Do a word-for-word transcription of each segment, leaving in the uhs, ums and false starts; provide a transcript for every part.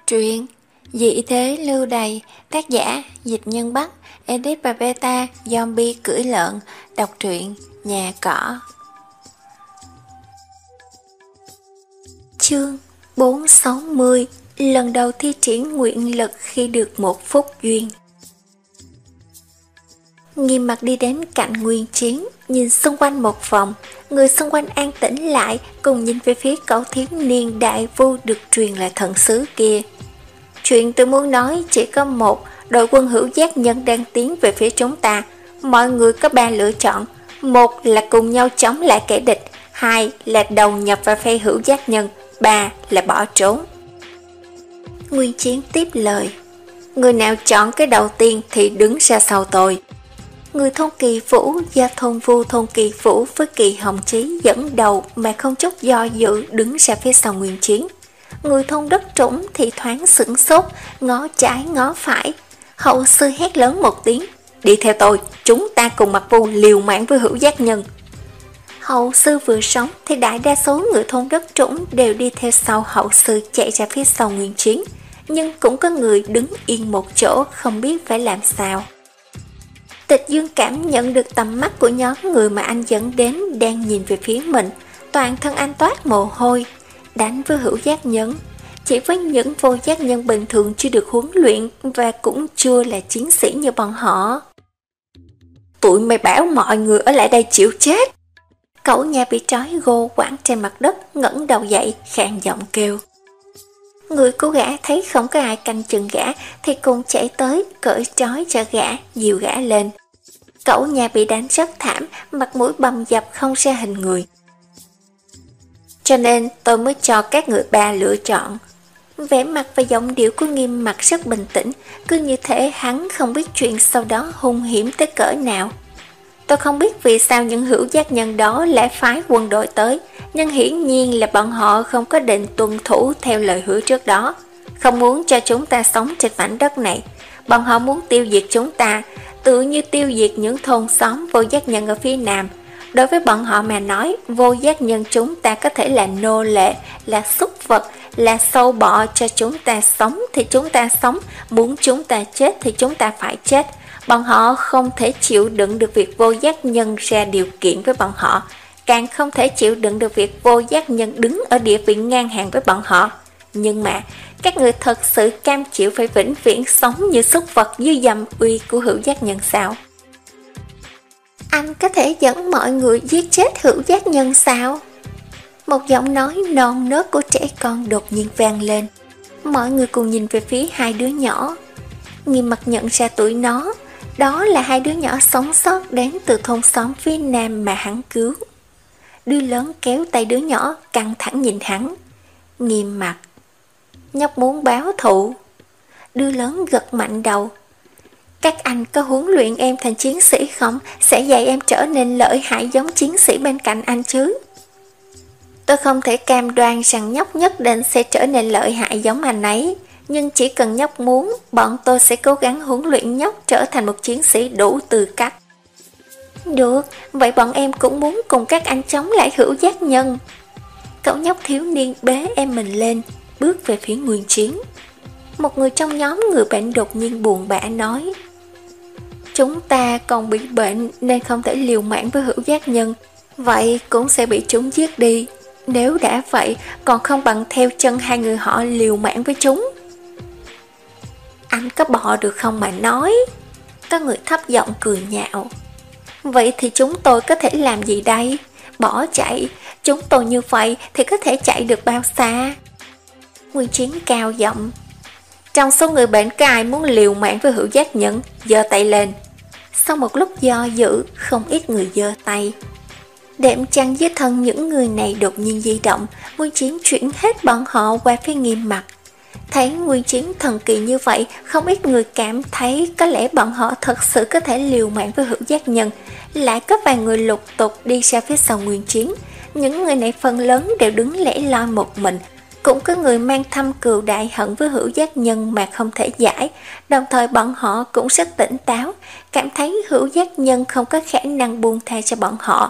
Truyện Dị thế lưu đày, tác giả Dịch Nhân Bắc, edit và beta Zombie cưỡi lợn. Đọc truyện Nhà Cỏ. Chương bốn trăm sáu mươi. Lần đầu thi triển nguyện lực khi được một phút duyên. Nghiêm Mặt đi đến cạnh Nguyên Chiến, nhìn xung quanh một vòng. Người xung quanh an tĩnh lại, cùng nhìn về phía cậu thiếu niên đại vu được truyền lại thần sứ kia. Chuyện tôi muốn nói chỉ có một, đội quân hữu giác nhân đang tiến về phía chúng ta. Mọi người có ba lựa chọn: một là cùng nhau chống lại kẻ địch, hai là đầu nhập vào phe hữu giác nhân, ba là bỏ trốn. Nguyên Chiến tiếp lời: người nào chọn cái đầu tiên thì đứng ra sau tôi. Người thôn Kỳ Vũ do thôn Vu thôn Kỳ Vũ với Kỳ Hồng Chí dẫn đầu mà không chút do dự đứng ra phía sau Nguyên Chiến. Người thôn Đất Trũng thì thoáng sửng sốt, ngó trái ngó phải. Hậu sư hét lớn một tiếng: đi theo tôi, chúng ta cùng Mặc Vu liều mạng với hữu giác nhân. Hậu sư vừa sống thì đại đa số người thôn Đất Trũng đều đi theo sau hậu sư chạy ra phía sau Nguyên Chiến, nhưng cũng có người đứng yên một chỗ không biết phải làm sao. Tịch Dương cảm nhận được tầm mắt của nhóm người mà anh dẫn đến đang nhìn về phía mình, toàn thân anh toát mồ hôi. Đánh với hữu giác nhân, chỉ với những vô giác nhân bình thường chưa được huấn luyện và cũng chưa là chiến sĩ như bọn họ. Tụi mày bảo mọi người ở lại đây chịu chết. Cậu nhà bị trói gô quẳng trên mặt đất ngẩng đầu dậy khàn giọng kêu. Người của gã thấy không có ai canh chừng gã thì cùng chạy tới cởi trói cho gã, dìu gã lên. Cậu nhà bị đánh rất thảm, mặt mũi bầm dập không ra hình người. Cho nên tôi mới cho các người ba lựa chọn. Vẻ mặt và giọng điệu của Nghiêm Mặt rất bình tĩnh, cứ như thể hắn không biết chuyện sau đó hung hiểm tới cỡ nào. Tôi không biết vì sao những hữu giác nhân đó lại phái quân đội tới, nhưng hiển nhiên là bọn họ không có định tuân thủ theo lời hứa trước đó, không muốn cho chúng ta sống trên mảnh đất này. Bọn họ muốn tiêu diệt chúng ta, tự như tiêu diệt những thôn xóm vô giác nhân ở phía nam. Đối với bọn họ mà nói, vô giác nhân chúng ta có thể là nô lệ, là súc vật, là sâu bọ. Cho chúng ta sống thì chúng ta sống, muốn chúng ta chết thì chúng ta phải chết. Bọn họ không thể chịu đựng được việc vô giác nhân ra điều kiện với bọn họ, càng không thể chịu đựng được việc vô giác nhân đứng ở địa vị ngang hàng với bọn họ. Nhưng mà các người thật sự cam chịu phải vĩnh viễn sống như súc vật dưới dầm uy của hữu giác nhân sao? Anh có thể dẫn mọi người giết chết hữu giác nhân sao? Một giọng nói non nớt của trẻ con đột nhiên vang lên. Mọi người cùng nhìn về phía hai đứa nhỏ. Nghiêm Mặt nhận ra tuổi nó, đó là hai đứa nhỏ sống sót đến từ thôn xóm phía nam mà hắn cứu. Đứa lớn kéo tay đứa nhỏ căng thẳng nhìn hắn. Nghiêm Mặt: nhóc muốn báo thù. Đứa lớn gật mạnh đầu. Các anh có huấn luyện em thành chiến sĩ không? Sẽ dạy em trở nên lợi hại giống chiến sĩ bên cạnh anh chứ? Tôi không thể cam đoan rằng nhóc nhất định sẽ trở nên lợi hại giống anh ấy, nhưng chỉ cần nhóc muốn, bọn tôi sẽ cố gắng huấn luyện nhóc trở thành một chiến sĩ đủ tư cách. Được, vậy bọn em cũng muốn cùng các anh chống lại hữu giác nhân. Cậu nhóc thiếu niên bế em mình lên, bước về phía Nguyên Chiến. Một người trong nhóm người bệnh đột nhiên buồn bã nói: chúng ta còn bị bệnh nên không thể liều mạng với hữu giác nhân, vậy cũng sẽ bị chúng giết đi. Nếu đã vậy, còn không bằng theo chân hai người họ liều mạng với chúng. Anh có bỏ được không mà nói? Có người thấp giọng cười nhạo. Vậy thì chúng tôi có thể làm gì đây? Bỏ chạy? Chúng tôi như vậy thì có thể chạy được bao xa? Nguyên Chiến cao giọng. Trong số người bệnh có ai muốn liều mạng với hữu giác nhân? Giơ tay lên. Sau một lúc do dự, không ít người giơ tay. Đệm chăn dưới thân những người này đột nhiên di động. Nguyên Chiến chuyển hết bọn họ qua phía Nghiêm Mặt. Thấy Nguyên Chiến thần kỳ như vậy, không ít người cảm thấy có lẽ bọn họ thật sự có thể liều mạng với hữu giác nhân. Lại có vài người lục tục đi ra phía sau Nguyên Chiến. Những người này phần lớn đều đứng lẻ loi một mình. Cũng có người mang thâm cừu đại hận với hữu giác nhân mà không thể giải. Đồng thời bọn họ cũng rất tỉnh táo, cảm thấy hữu giác nhân không có khả năng buông tha cho bọn họ.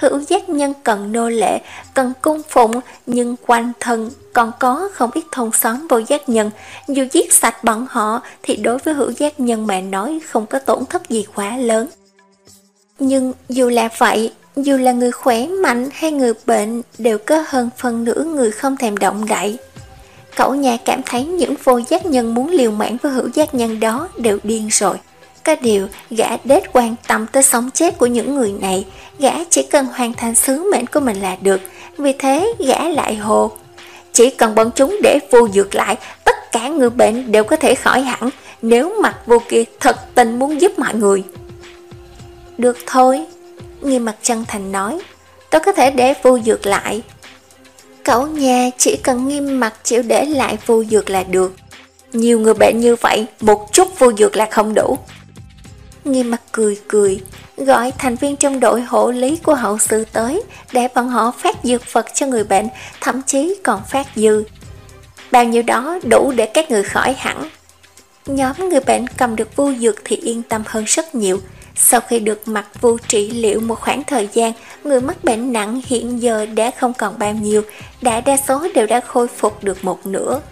hữu giác nhân cần nô lệ, cần cung phụng, nhưng quanh thân còn có không ít thôn xóm vô giác nhân. Dù giết sạch bọn họ thì đối với hữu giác nhân mà nói không có tổn thất gì quá lớn. Nhưng dù là vậy, dù là người khỏe mạnh hay người bệnh đều có hơn phân nửa người không thèm động đậy. Cậu nhà cảm thấy những vô giác nhân muốn liều mạng với hữu giác nhân đó đều điên rồi. Có điều gã đết quan tâm tới sống chết của những người này, gã chỉ cần hoàn thành sứ mệnh của mình là được. Vì thế gã lại hồ: chỉ cần bọn chúng để vô dược lại, tất cả người bệnh đều có thể khỏi hẳn, nếu mặt vô kia thật tình muốn giúp mọi người. Được thôi, Nghiêm Mặc chân thành nói, tôi có thể để vô dược lại. Cậu nhà chỉ cần Nghiêm Mặc chịu để lại vô dược là được. Nhiều người bệnh như vậy, một chút vô dược là không đủ. Nghiêm Mặc cười cười, gọi thành viên trong đội hộ lý của hậu sư tới, để bọn họ phát dược vật cho người bệnh, thậm chí còn phát dư. Bao nhiêu đó đủ để các người khỏi hẳn. Nhóm người bệnh cầm được vô dược thì yên tâm hơn rất nhiều. Sau khi được mặc vô trị liệu một khoảng thời gian, người mắc bệnh nặng hiện giờ đã không còn bao nhiêu, đại đa số đều đã khôi phục được một nửa.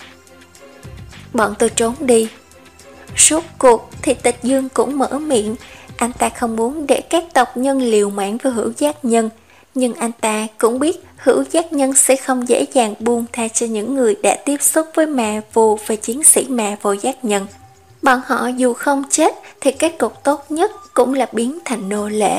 Bọn tôi trốn đi. Rốt cuộc thì Tịch Dương cũng mở miệng. Anh ta không muốn để các tộc nhân liều mạng với hữu giác nhân, nhưng anh ta cũng biết hữu giác nhân sẽ không dễ dàng buông tha cho những người đã tiếp xúc với ma vô và chiến sĩ ma vô giác nhân. Bọn họ dù không chết thì kết cục tốt nhất cũng là biến thành nô lệ.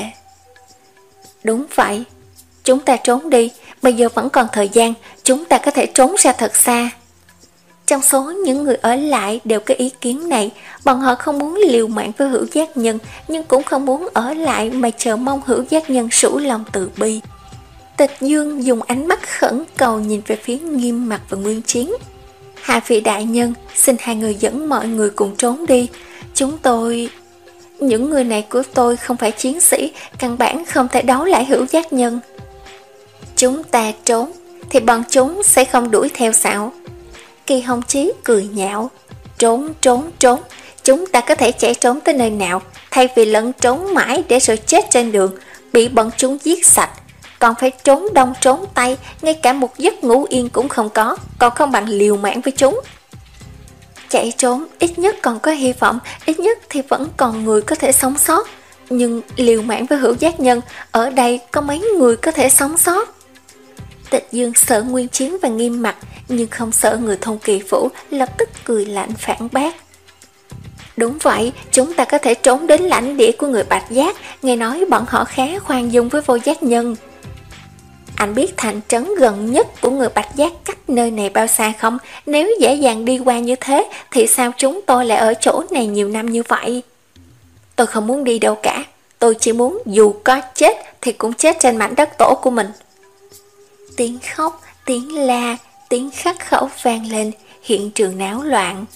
Đúng vậy, chúng ta trốn đi, bây giờ vẫn còn thời gian, chúng ta có thể trốn ra thật xa. Trong số những người ở lại đều có ý kiến này, bọn họ không muốn liều mạng với hữu giác nhân, nhưng cũng không muốn ở lại mà chờ mong hữu giác nhân rủ lòng từ bi. Tịch Dương dùng ánh mắt khẩn cầu nhìn về phía Nghiêm Mặc và Nguyên Chiến. Hai vị đại nhân, xin hai người dẫn mọi người cùng trốn đi. Chúng tôi... Những người này của tôi không phải chiến sĩ, căn bản không thể đấu lại hữu giác nhân. Chúng ta trốn, thì bọn chúng sẽ không đuổi theo sao? Kỳ Hồng Chí cười nhạo. Trốn, trốn, trốn, chúng ta có thể chạy trốn tới nơi nào, thay vì lẫn trốn mãi để rồi chết trên đường, bị bọn chúng giết sạch. Còn phải trốn đông trốn tây, ngay cả một giấc ngủ yên cũng không có, còn không bằng liều mạng với chúng. Chạy trốn ít nhất còn có hy vọng, ít nhất thì vẫn còn người có thể sống sót. Nhưng liều mạng với hữu giác nhân, ở đây có mấy người có thể sống sót? Tịch Dương sợ Nguyên Chiến và Nghiêm Mặc, nhưng không sợ người thôn Kỳ Phủ, lập tức cười lạnh phản bác. Đúng vậy, chúng ta có thể trốn đến lãnh địa của người Bạch Giác, nghe nói bọn họ khá khoan dung với vô giác nhân. Anh biết thành trấn gần nhất của người Bạch Giác cách nơi này bao xa không? Nếu dễ dàng đi qua như thế, thì sao chúng tôi lại ở chỗ này nhiều năm như vậy? Tôi không muốn đi đâu cả, tôi chỉ muốn dù có chết thì cũng chết trên mảnh đất tổ của mình. Tiếng khóc, tiếng la, tiếng khắc khẩu vang lên, hiện trường náo loạn.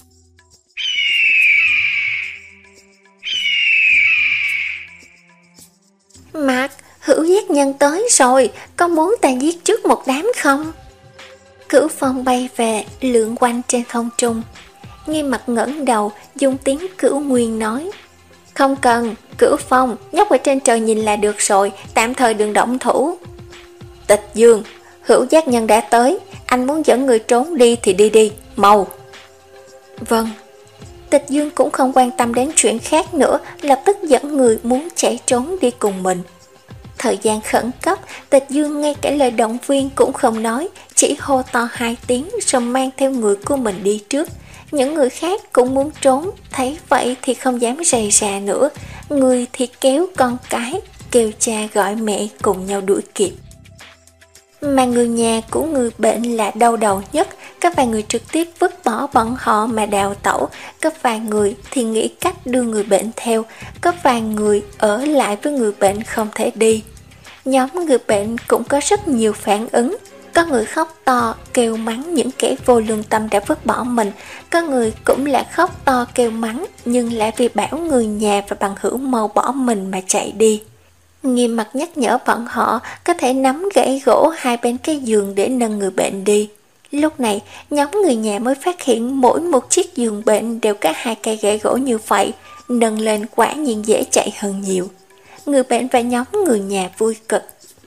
Mặt, hữu giác nhân tới rồi, có muốn ta giết trước một đám không? Cửu Phong bay về, lượn quanh trên không trung. Nghiêm Mặc ngẩng đầu, dùng tiếng Cửu Nguyên nói. Không cần, Cửu Phong, nhóc ở trên trời nhìn là được rồi, tạm thời đừng động thủ. Tịch Dương, hữu giác nhân đã tới, anh muốn dẫn người trốn đi thì đi đi, mau. Vâng. Tịch Dương cũng không quan tâm đến chuyện khác nữa, lập tức dẫn người muốn chạy trốn đi cùng mình. Thời gian khẩn cấp, Tịch Dương ngay cả lời động viên cũng không nói, chỉ hô to hai tiếng rồi mang theo người của mình đi trước. Những người khác cũng muốn trốn, thấy vậy thì không dám rầy rà nữa, người thì kéo con cái, kêu cha gọi mẹ cùng nhau đuổi kịp. Mà người nhà của người bệnh là đau đầu nhất, có vài người trực tiếp vứt bỏ bọn họ mà đào tẩu, có vài người thì nghĩ cách đưa người bệnh theo, có vài người ở lại với người bệnh không thể đi. Nhóm người bệnh cũng có rất nhiều phản ứng, có người khóc to kêu mắng những kẻ vô lương tâm đã vứt bỏ mình, có người cũng là khóc to kêu mắng nhưng lại vì bảo người nhà và bằng hữu mau bỏ mình mà chạy đi. Nghiêm Mặc nhắc nhở bọn họ có thể nắm gãy gỗ hai bên cái giường để nâng người bệnh đi. Lúc này, nhóm người nhà mới phát hiện mỗi một chiếc giường bệnh đều có hai cây gãy gỗ như vậy, nâng lên quả nhiên dễ chạy hơn nhiều. Người bệnh và nhóm người nhà vui cực.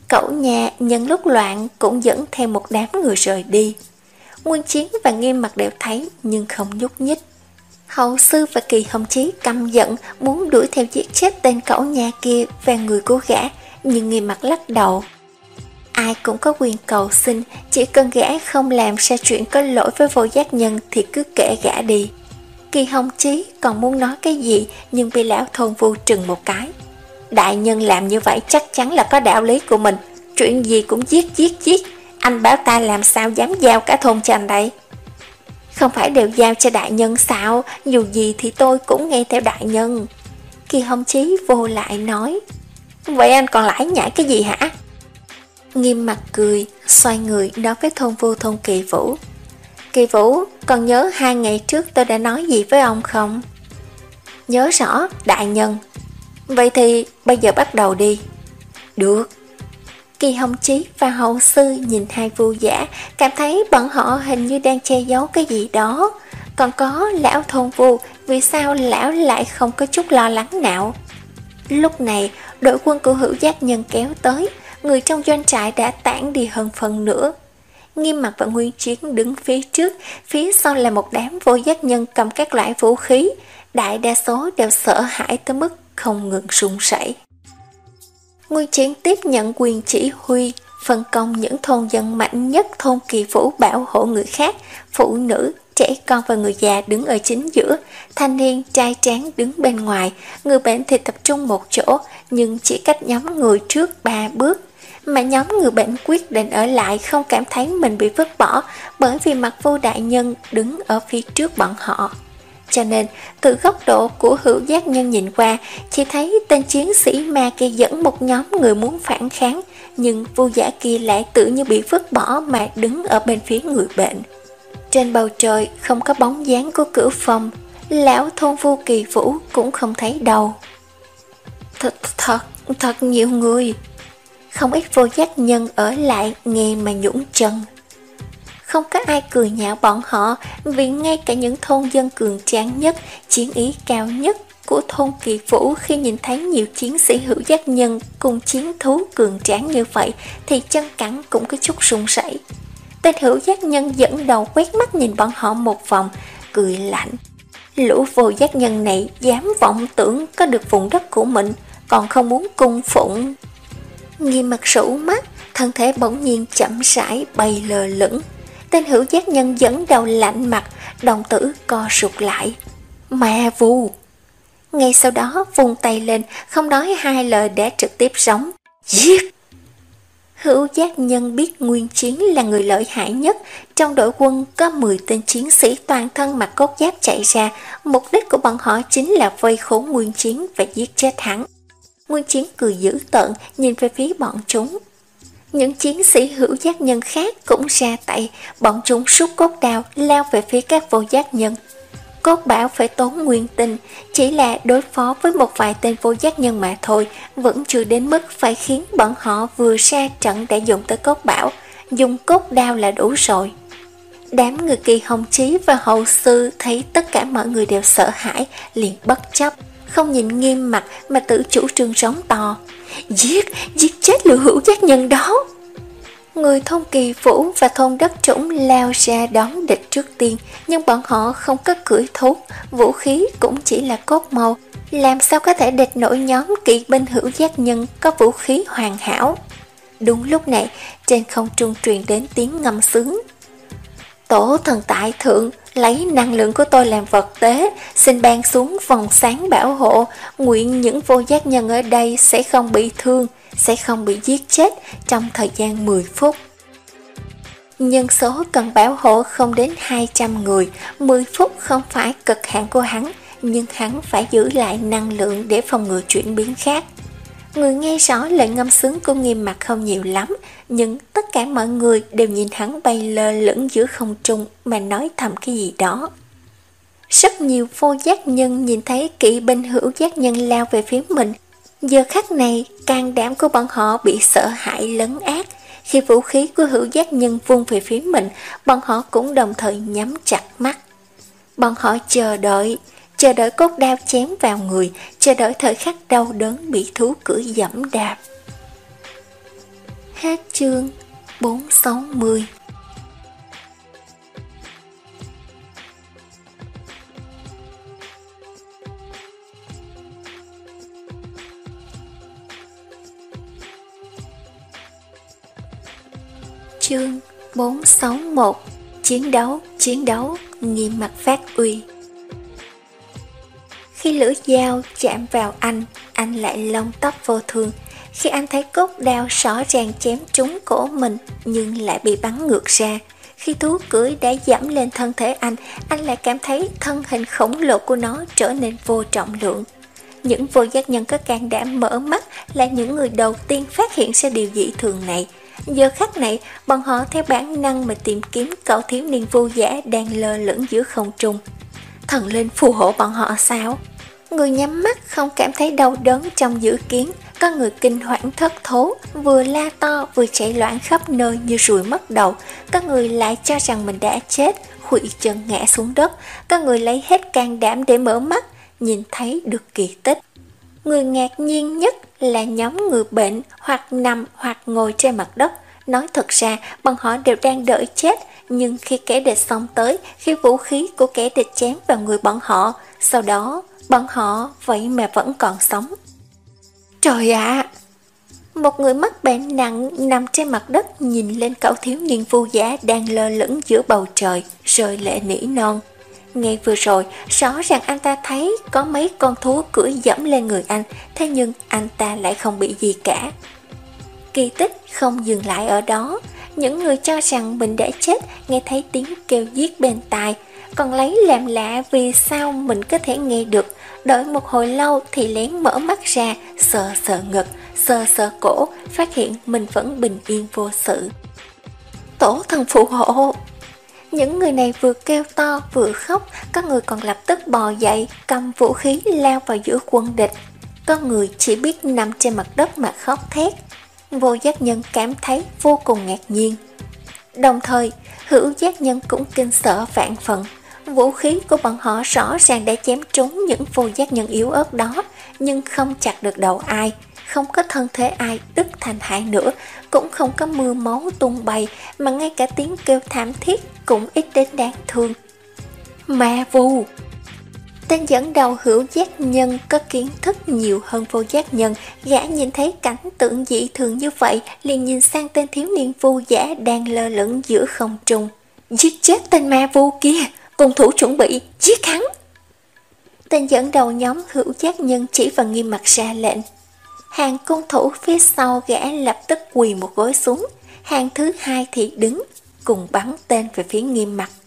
Cẩu nhà nhân lúc loạn cũng dẫn theo một đám người rời đi. Nguyên Chiến và Nghiêm Mặc đều thấy nhưng không nhúc nhích. Hậu Sư và Kỳ Hồng Chí căm giận muốn đuổi theo giết chết tên cẩu nhà kia và người của gã, nhưng Nghiêm Mặc lắc đầu. Ai cũng có quyền cầu xin, chỉ cần gã không làm ra chuyện có lỗi với Vô Giác Nhân thì cứ kể gã đi. Kỳ Hồng Chí còn muốn nói cái gì nhưng bị lão thôn Vu trừng một cái. Đại nhân làm như vậy chắc chắn là có đạo lý của mình, chuyện gì cũng giết giết giết, anh bảo ta làm sao dám giao cả thôn cho anh đây. Không phải đều giao cho đại nhân sao, dù gì thì tôi cũng nghe theo đại nhân. Kỳ Hồng Chí vô lại nói. Vậy anh còn lải nhải cái gì hả? Nghiêm Mặt cười, xoay người nói với thôn Vu thôn Kỳ Vũ. Kỳ Vũ, còn nhớ hai ngày trước tôi đã nói gì với ông không? Nhớ rõ, đại nhân. Vậy thì bây giờ bắt đầu đi. Được. Kỳ Hồng Chí và Hậu Sư nhìn hai Vu giả, cảm thấy bọn họ hình như đang che giấu cái gì đó. Còn có lão thôn Vu, vì sao lão lại không có chút lo lắng nào? Lúc này, đội quân của Hữu Giác Nhân kéo tới, người trong doanh trại đã tản đi hơn phần nữa. Nghiêm Mặt và Nguyên Chiến đứng phía trước, phía sau là một đám Vô Giác Nhân cầm các loại vũ khí, đại đa số đều sợ hãi tới mức không ngừng run rẩy. Nguyên Chiến tiếp nhận quyền chỉ huy, phân công những thôn dân mạnh nhất thôn Kỳ Vũ bảo hộ người khác, phụ nữ, trẻ con và người già đứng ở chính giữa, thanh niên, trai tráng đứng bên ngoài, người bệnh thì tập trung một chỗ, nhưng chỉ cách nhóm người trước ba bước. Mà nhóm người bệnh quyết định ở lại, không cảm thấy mình bị vứt bỏ, bởi vì Mặc Vô đại nhân đứng ở phía trước bọn họ. Cho nên, từ góc độ của Hữu Giác Nhân nhìn qua, chỉ thấy tên chiến sĩ ma kia dẫn một nhóm người muốn phản kháng, nhưng Vu giả kia lại tự như bị vứt bỏ mà đứng ở bên phía người bệnh. Trên bầu trời không có bóng dáng của Cửu Phong, lão thôn Vu Kỳ Vũ cũng không thấy đâu. Thật, thật, thật nhiều người. Không ít Vô Giác Nhân ở lại nghe mà nhũn chân. Không có ai cười nhạo bọn họ, vì ngay cả những thôn dân cường tráng nhất, chiến ý cao nhất của thôn Kỳ Vũ khi nhìn thấy nhiều chiến sĩ Hữu Giác Nhân cùng chiến thú cường tráng như vậy thì chân cẳng cũng có chút run rẩy. Tên Hữu Giác Nhân dẫn đầu quét mắt nhìn bọn họ một vòng, cười lạnh. Lũ Vô Giác Nhân này dám vọng tưởng có được vùng đất của mình, còn không muốn cung phụng. Nghiêm Mặt rũ mắt, thân thể bỗng nhiên chậm rãi bay lờ lửng. Tên Hữu Giác Nhân dẫn đầu lạnh mặt, đồng tử co rụt lại. Ma Vu! Ngay sau đó vung tay lên, không nói hai lời để trực tiếp rống. Giết! Hữu Giác Nhân biết Nguyên Chiến là người lợi hại nhất. Trong đội quân có mười tên chiến sĩ toàn thân mặc cốt giáp chạy ra. Mục đích của bọn họ chính là vây khốn Nguyên Chiến và giết chết hắn. Nguyên Chiến cười dữ tợn nhìn về phía bọn chúng. Những chiến sĩ Hữu Giác Nhân khác cũng ra tay, bọn chúng rút cốt đao lao về phía các Vô Giác Nhân. Cốt bảo phải tốn nguyên tinh, chỉ là đối phó với một vài tên Vô Giác Nhân mà thôi, vẫn chưa đến mức phải khiến bọn họ vừa ra trận để dùng tới cốt bảo, dùng cốt đao là đủ rồi. Đám người Kỳ Hồng Chí và Hậu Sư thấy tất cả mọi người đều sợ hãi, liền bất chấp, không nhìn Nghiêm Mặt mà tự chủ trương rống to. Giết, giết chết lũ Hữu Giác Nhân đó! Người thôn Kỳ Vũ và thôn Đất Trũng lao ra đón địch trước tiên, nhưng bọn họ không có cưỡi thú, vũ khí cũng chỉ là cốt màu, làm sao có thể địch nổi nhóm kỵ binh Hữu Giác Nhân có vũ khí hoàn hảo. Đúng lúc này, trên không trung truyền đến tiếng ngâm sướng. Tổ thần tại thượng, lấy năng lượng của tôi làm vật tế, xin ban xuống vòng sáng bảo hộ, nguyện những Vô Giác Nhân ở đây sẽ không bị thương, sẽ không bị giết chết trong thời gian mười phút. Nhân số cần bảo hộ không đến hai trăm người, mười phút không phải cực hạn của hắn, nhưng hắn phải giữ lại năng lượng để phòng ngừa chuyển biến khác. Người nghe rõ lời ngâm sướng của Nghiêm Mặt không nhiều lắm, nhưng tất cả mọi người đều nhìn hắn bay lơ lửng giữa không trung mà nói thầm cái gì đó. Rất nhiều Vô Giác Nhân nhìn thấy kỵ binh Hữu Giác Nhân lao về phía mình. Giờ khắc này, can đảm của bọn họ bị sợ hãi lấn át. Khi vũ khí của Hữu Giác Nhân vung về phía mình, bọn họ cũng đồng thời nhắm chặt mắt. Bọn họ chờ đợi, chờ đợi cốt đao chém vào người, chờ đợi thời khắc đau đớn bị thú cưỡi dẫm đạp. Hết chương bốn trăm sáu mươi. Chương bốn trăm sáu mươi mốt. Chiến đấu, chiến đấu, nghiêm mặt phát uy. Khi lưỡi dao chạm vào anh, anh lại lông tóc vô thương. Khi anh thấy cốt đao rõ ràng chém trúng cổ mình nhưng lại bị bắn ngược ra. Khi thú cưỡi đã dẫm lên thân thể anh, anh lại cảm thấy thân hình khổng lồ của nó trở nên vô trọng lượng. Những vô giác nhân có can đảm mở mắt là những người đầu tiên phát hiện ra điều dị thường này. Giờ khắc này, bọn họ theo bản năng mà tìm kiếm cậu thiếu niên vô giả đang lơ lửng giữa không trung. Thần linh phù hộ bọn họ sao? Người nhắm mắt không cảm thấy đau đớn trong dự kiến, có người kinh hoảng thất thố, vừa la to vừa chạy loạn khắp nơi như ruồi mất đầu, có người lại cho rằng mình đã chết, khuỵu chân ngã xuống đất, có người lấy hết can đảm để mở mắt, nhìn thấy được kỳ tích. Người ngạc nhiên nhất là nhóm người bệnh hoặc nằm hoặc ngồi trên mặt đất. Nói thật ra, bọn họ đều đang đợi chết, nhưng khi kẻ địch xông tới, khi vũ khí của kẻ địch chém vào người bọn họ, sau đó bọn họ vậy mà vẫn còn sống. Trời ạ! À, một người mắc bệnh nặng nằm trên mặt đất nhìn lên cậu thiếu niên vô giả đang lơ lửng giữa bầu trời, rơi lệ nỉ non. Ngay vừa rồi, rõ ràng anh ta thấy có mấy con thú cưỡi dẫm lên người anh, thế nhưng anh ta lại không bị gì cả. Kỳ tích không dừng lại ở đó. Những người cho rằng mình đã chết nghe thấy tiếng kêu giết bên tai, còn lấy làm lạ vì sao mình có thể nghe được. Đợi một hồi lâu thì lén mở mắt ra, sờ sờ ngực, sờ sờ cổ, phát hiện mình vẫn bình yên vô sự. Tổ thần phù hộ! Những người này vừa kêu to vừa khóc, có người còn lập tức bò dậy, cầm vũ khí lao vào giữa quân địch. Có người chỉ biết nằm trên mặt đất mà khóc thét. Vô giác nhân cảm thấy vô cùng ngạc nhiên. Đồng thời, hữu giác nhân cũng kinh sợ vạn phần. Vũ khí của bọn họ rõ ràng đã chém trúng những vô giác nhân yếu ớt đó, nhưng không chặt được đầu ai, không có thân thể ai đứt thành hai nửa, cũng không có mưa máu tung bay, mà ngay cả tiếng kêu thảm thiết cũng ít đến đáng thương. Ma vu! Tên dẫn đầu hữu giác nhân có kiến thức nhiều hơn vô giác nhân, gã nhìn thấy cảnh tượng dị thường như vậy, liền nhìn sang tên thiếu niên vô giả đang lơ lửng giữa không trung. Giết chết tên ma vu kia, cung thủ chuẩn bị, giết hắn! Tên dẫn đầu nhóm hữu giác nhân chỉ vào Nghiêm Mặt ra lệnh. Hàng cung thủ phía sau gã lập tức quỳ một gối xuống, hàng thứ hai thì đứng, cùng bắn tên về phía Nghiêm Mặt.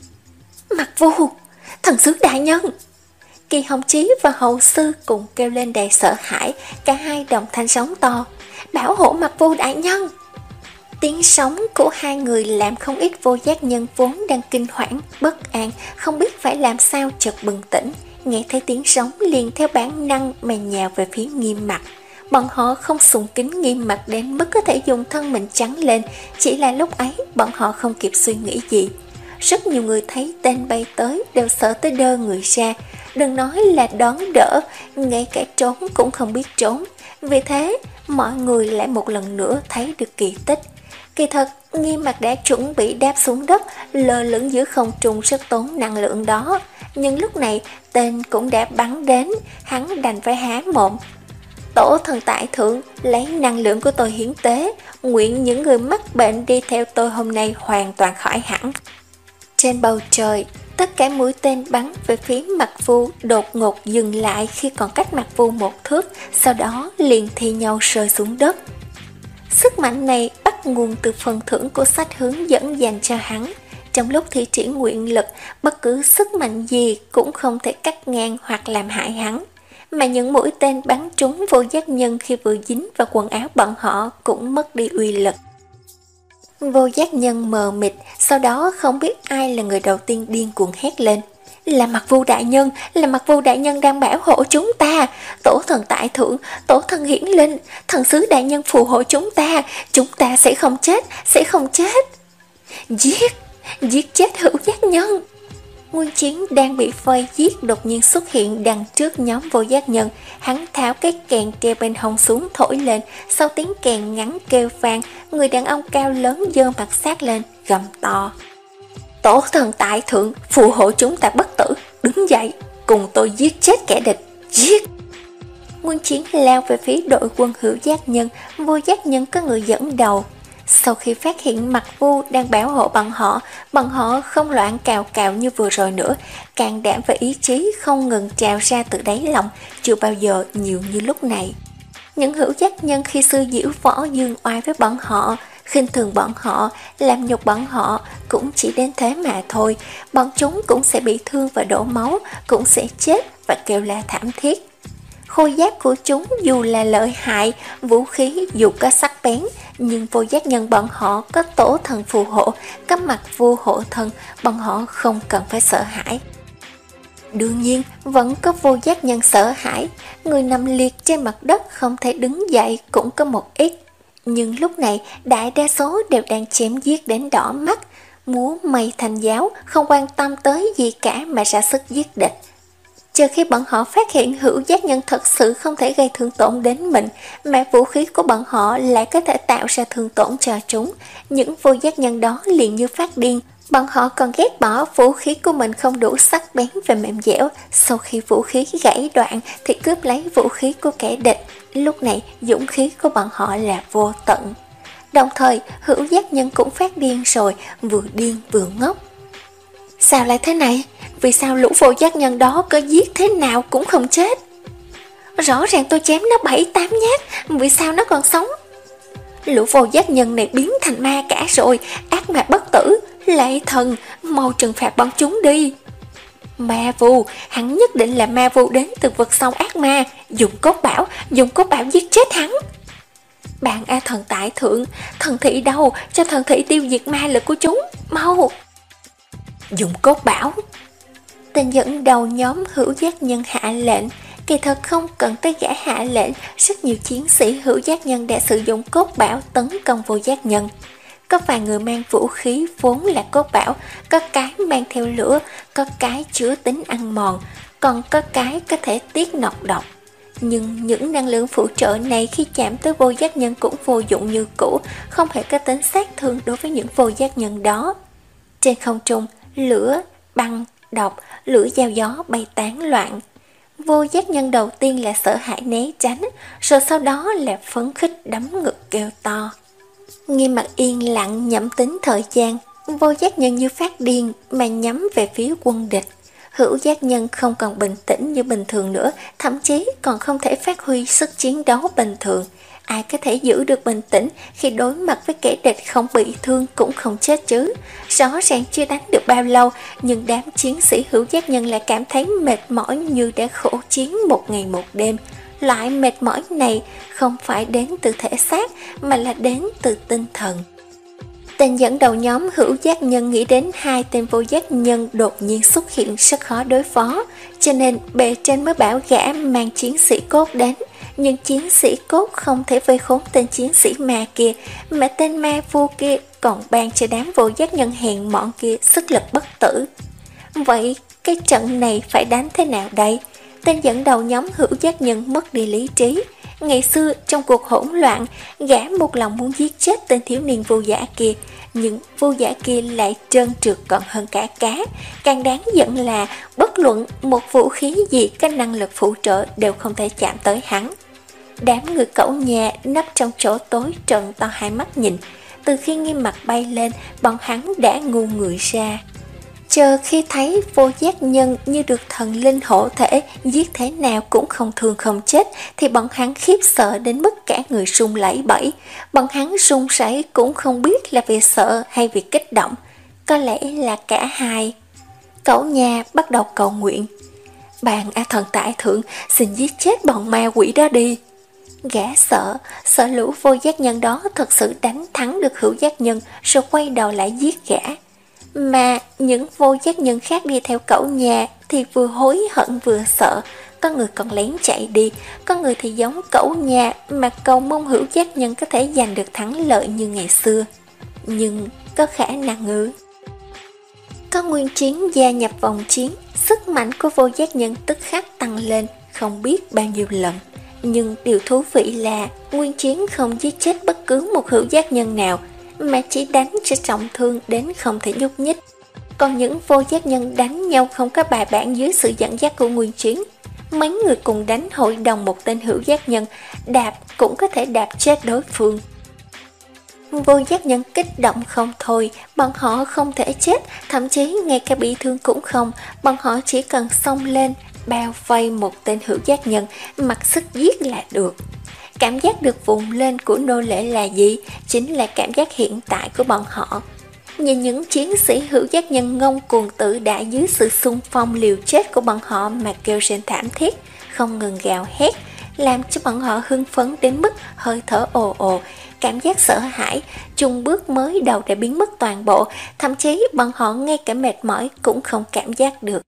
Mặt vu! Thần sứ đại nhân! Kỳ Hồng Chí và hậu sư cùng kêu lên đầy sợ hãi, cả hai đồng thanh sóng to. Bảo hộ Mặt vu đại nhân! Tiếng sóng của hai người làm không ít vô giác nhân vốn đang kinh hoảng, bất an, không biết phải làm sao chợt bừng tỉnh. Nghe thấy tiếng sóng liền theo bản năng mà nhào về phía Nghiêm Mặt. Bọn họ không sùng kính Nghiêm Mặt đến mức có thể dùng thân mình trắng lên, chỉ là lúc ấy bọn họ không kịp suy nghĩ gì. Rất nhiều người thấy tên bay tới đều sợ tới đơ người ra, đừng nói là đón đỡ, ngay cả trốn cũng không biết trốn. Vì thế, mọi người lại một lần nữa thấy được kỳ tích. Kỳ thật, Nghiêm Mặt đã chuẩn bị đáp xuống đất, lơ lửng giữa không trung rất tốn năng lượng đó. Nhưng lúc này, tên cũng đã bắn đến, hắn đành phải há mồm. Tổ thần tại thượng, lấy năng lượng của tôi hiến tế, nguyện những người mắc bệnh đi theo tôi hôm nay hoàn toàn khỏi hẳn. Trên bầu trời, tất cả mũi tên bắn về phía Mặt vu đột ngột dừng lại khi còn cách Mặt vu một thước, sau đó liền thi nhau rơi xuống đất. Sức mạnh này bắt nguồn từ phần thưởng của sách hướng dẫn dành cho hắn. Trong lúc thi triển nguyện lực, bất cứ sức mạnh gì cũng không thể cắt ngang hoặc làm hại hắn. Mà những mũi tên bắn trúng vô giác nhân khi vừa dính vào quần áo bọn họ cũng mất đi uy lực. Vô giác nhân mờ mịt, sau đó không biết ai là người đầu tiên điên cuồng hét lên. Là Mặt vu đại nhân, là Mặt vu đại nhân đang bảo hộ chúng ta. Tổ thần tại thượng, tổ thần hiển linh, thần sứ đại nhân phù hộ chúng ta, chúng ta sẽ không chết, sẽ không chết. Giết, giết chết hữu giác nhân. Nguyên Chiến đang bị vây giết đột nhiên xuất hiện đằng trước nhóm vô giác nhân. Hắn tháo cái kèn treo bên hông xuống thổi lên, sau tiếng kèn ngắn kêu vang, người đàn ông cao lớn giơ mặt sát lên, gầm to: Tổ thần tại thượng, phù hộ chúng ta bất tử, đứng dậy, cùng tôi giết chết kẻ địch, giết! Nguyên Chiến lao về phía đội quân hữu giác nhân, vô giác nhân có người dẫn đầu. Sau khi phát hiện Mặc Vu đang bảo hộ bọn họ, bọn họ không loạn cào cào như vừa rồi nữa, can đảm và ý chí không ngừng trào ra từ đáy lòng, chưa bao giờ nhiều như lúc này. Những hữu giác nhân khi xưa diễu võ dương oai với bọn họ, khinh thường bọn họ, làm nhục bọn họ, cũng chỉ đến thế mà thôi. Bọn chúng cũng sẽ bị thương và đổ máu, cũng sẽ chết và kêu la thảm thiết. Khôi giáp của chúng dù là lợi hại, vũ khí dù có sắc bén, nhưng vô giác nhân bọn họ có tổ thần phù hộ, có Mặc Vu hộ thân, bọn họ không cần phải sợ hãi. Đương nhiên, vẫn có vô giác nhân sợ hãi, người nằm liệt trên mặt đất không thể đứng dậy cũng có một ít. Nhưng lúc này, đại đa số đều đang chém giết đến đỏ mắt, múa mây thành giáo, không quan tâm tới gì cả mà ra sức giết địch. Chờ khi bọn họ phát hiện hữu giác nhân thật sự không thể gây thương tổn đến mình, mà vũ khí của bọn họ lại có thể tạo ra thương tổn cho chúng, những vô giác nhân đó liền như phát điên. Bọn họ còn ghét bỏ vũ khí của mình không đủ sắc bén và mềm dẻo, sau khi vũ khí gãy đoạn thì cướp lấy vũ khí của kẻ địch. Lúc này dũng khí của bọn họ là vô tận. Đồng thời hữu giác nhân cũng phát điên rồi, vừa điên vừa ngốc. Sao lại thế này? Vì sao lũ vô giác nhân đó có giết thế nào cũng không chết? Rõ ràng tôi chém nó bảy tám nhát, vì sao nó còn sống? Lũ vô giác nhân này biến thành ma cả rồi, ác ma bất tử, lạy thần, mau trừng phạt bọn chúng đi. Ma Vu, hắn nhất định là ma Vu đến từ vực sâu ác ma, dùng cốt bảo, dùng cốt bảo giết chết hắn. Bạn A Thần tại thượng, thần thị đâu, cho thần thị tiêu diệt ma lực của chúng, mau. Dùng cốt bảo. Tên dẫn đầu nhóm hữu giác nhân hạ lệnh. Kỳ thật không cần tới gã hạ lệnh, rất nhiều chiến sĩ hữu giác nhân đã sử dụng cốt bảo tấn công vô giác nhân. Có vài người mang vũ khí vốn là cốt bảo, có cái mang theo lửa, có cái chứa tính ăn mòn, còn có cái có thể tiết nọc độc. Nhưng những năng lượng phụ trợ này khi chạm tới vô giác nhân cũng vô dụng như cũ, không hề có tính sát thương đối với những vô giác nhân đó. Trên không trung, lửa, băng, độc, lửa dao gió bay tán loạn. Vô giác nhân đầu tiên là sợ hãi né tránh, rồi sau đó là phấn khích đấm ngực kêu to. Nghiêm Mặt yên lặng nhẩm tính thời gian, vô giác nhân như phát điên mà nhắm về phía quân địch. Hữu giác nhân không còn bình tĩnh như bình thường nữa, thậm chí còn không thể phát huy sức chiến đấu bình thường. Ai có thể giữ được bình tĩnh khi đối mặt với kẻ địch không bị thương cũng không chết chứ? Rõ ràng chưa đánh được bao lâu, nhưng đám chiến sĩ hữu giác nhân lại cảm thấy mệt mỏi như đã khổ chiến một ngày một đêm. Loại mệt mỏi này không phải đến từ thể xác mà là đến từ tinh thần. Tên dẫn đầu nhóm hữu giác nhân nghĩ đến hai tên vô giác nhân đột nhiên xuất hiện rất khó đối phó, cho nên bề trên mới bảo gã mang chiến sĩ cốt đến. Nhưng chiến sĩ cốt không thể vây khốn tên chiến sĩ ma kia, mà tên ma vu kia còn ban cho đám vô giác nhân hèn mọn kia sức lực bất tử. Vậy cái trận này phải đánh thế nào đây? Tên dẫn đầu nhóm hữu giác nhân mất đi lý trí. Ngày xưa trong cuộc hỗn loạn, gã một lòng muốn giết chết tên thiếu niên vô giả kia, nhưng vô giả kia lại trơn trượt còn hơn cả cá. Càng đáng giận là bất luận một vũ khí gì có năng lực phụ trợ đều không thể chạm tới hắn. Đám người cẩu nhà nấp trong chỗ tối trợn to hai mắt nhìn. Từ khi Nghiêm Mặt bay lên, bọn hắn đã ngu người ra. Chờ khi thấy vô giác nhân như được thần linh hộ thể, giết thế nào cũng không thương không chết, thì bọn hắn khiếp sợ đến mức cả người run lẩy bẩy. Bọn hắn run rẩy cũng không biết là vì sợ hay vì kích động, có lẽ là cả hai. Cẩu nhà bắt đầu cầu nguyện. Bàn A Thần tại thượng, xin giết chết bọn ma quỷ đó đi. Gã sợ, sợ lũ vô giác nhân đó thật sự đánh thắng được hữu giác nhân rồi quay đầu lại giết gã. Mà những vô giác nhân khác đi theo cẩu nhà thì vừa hối hận vừa sợ. Có người còn lén chạy đi, có người thì giống cẩu nhà mà cầu mong hữu giác nhân có thể giành được thắng lợi như ngày xưa. Nhưng có khả năng ư? Có Nguyên Chiến gia nhập vòng chiến, sức mạnh của vô giác nhân tức khắc tăng lên không biết bao nhiêu lần. Nhưng điều thú vị là Nguyên Chiến không giết chết bất cứ một hữu giác nhân nào, mà chỉ đánh cho trọng thương đến không thể nhúc nhích. Còn những vô giác nhân đánh nhau không có bài bản dưới sự dẫn dắt của Nguyên Chiến. Mấy người cùng đánh hội đồng một tên hữu giác nhân, đạp cũng có thể đạp chết đối phương. Vô giác nhân kích động không thôi, bọn họ không thể chết, thậm chí ngay cả bị thương cũng không, bọn họ chỉ cần xông lên, bao vây một tên hữu giác nhân, mặc sức giết là được. Cảm giác được vùng lên của nô lệ là gì? Chính là cảm giác hiện tại của bọn họ. Nhìn những chiến sĩ hữu giác nhân ngông cuồng tự đại dưới sự xung phong liều chết của bọn họ mà kêu rên thảm thiết, không ngừng gào hét, làm cho bọn họ hưng phấn đến mức hơi thở ồ ồ, cảm giác sợ hãi, chung bước mới đầu đã biến mất toàn bộ, thậm chí bọn họ ngay cả mệt mỏi cũng không cảm giác được.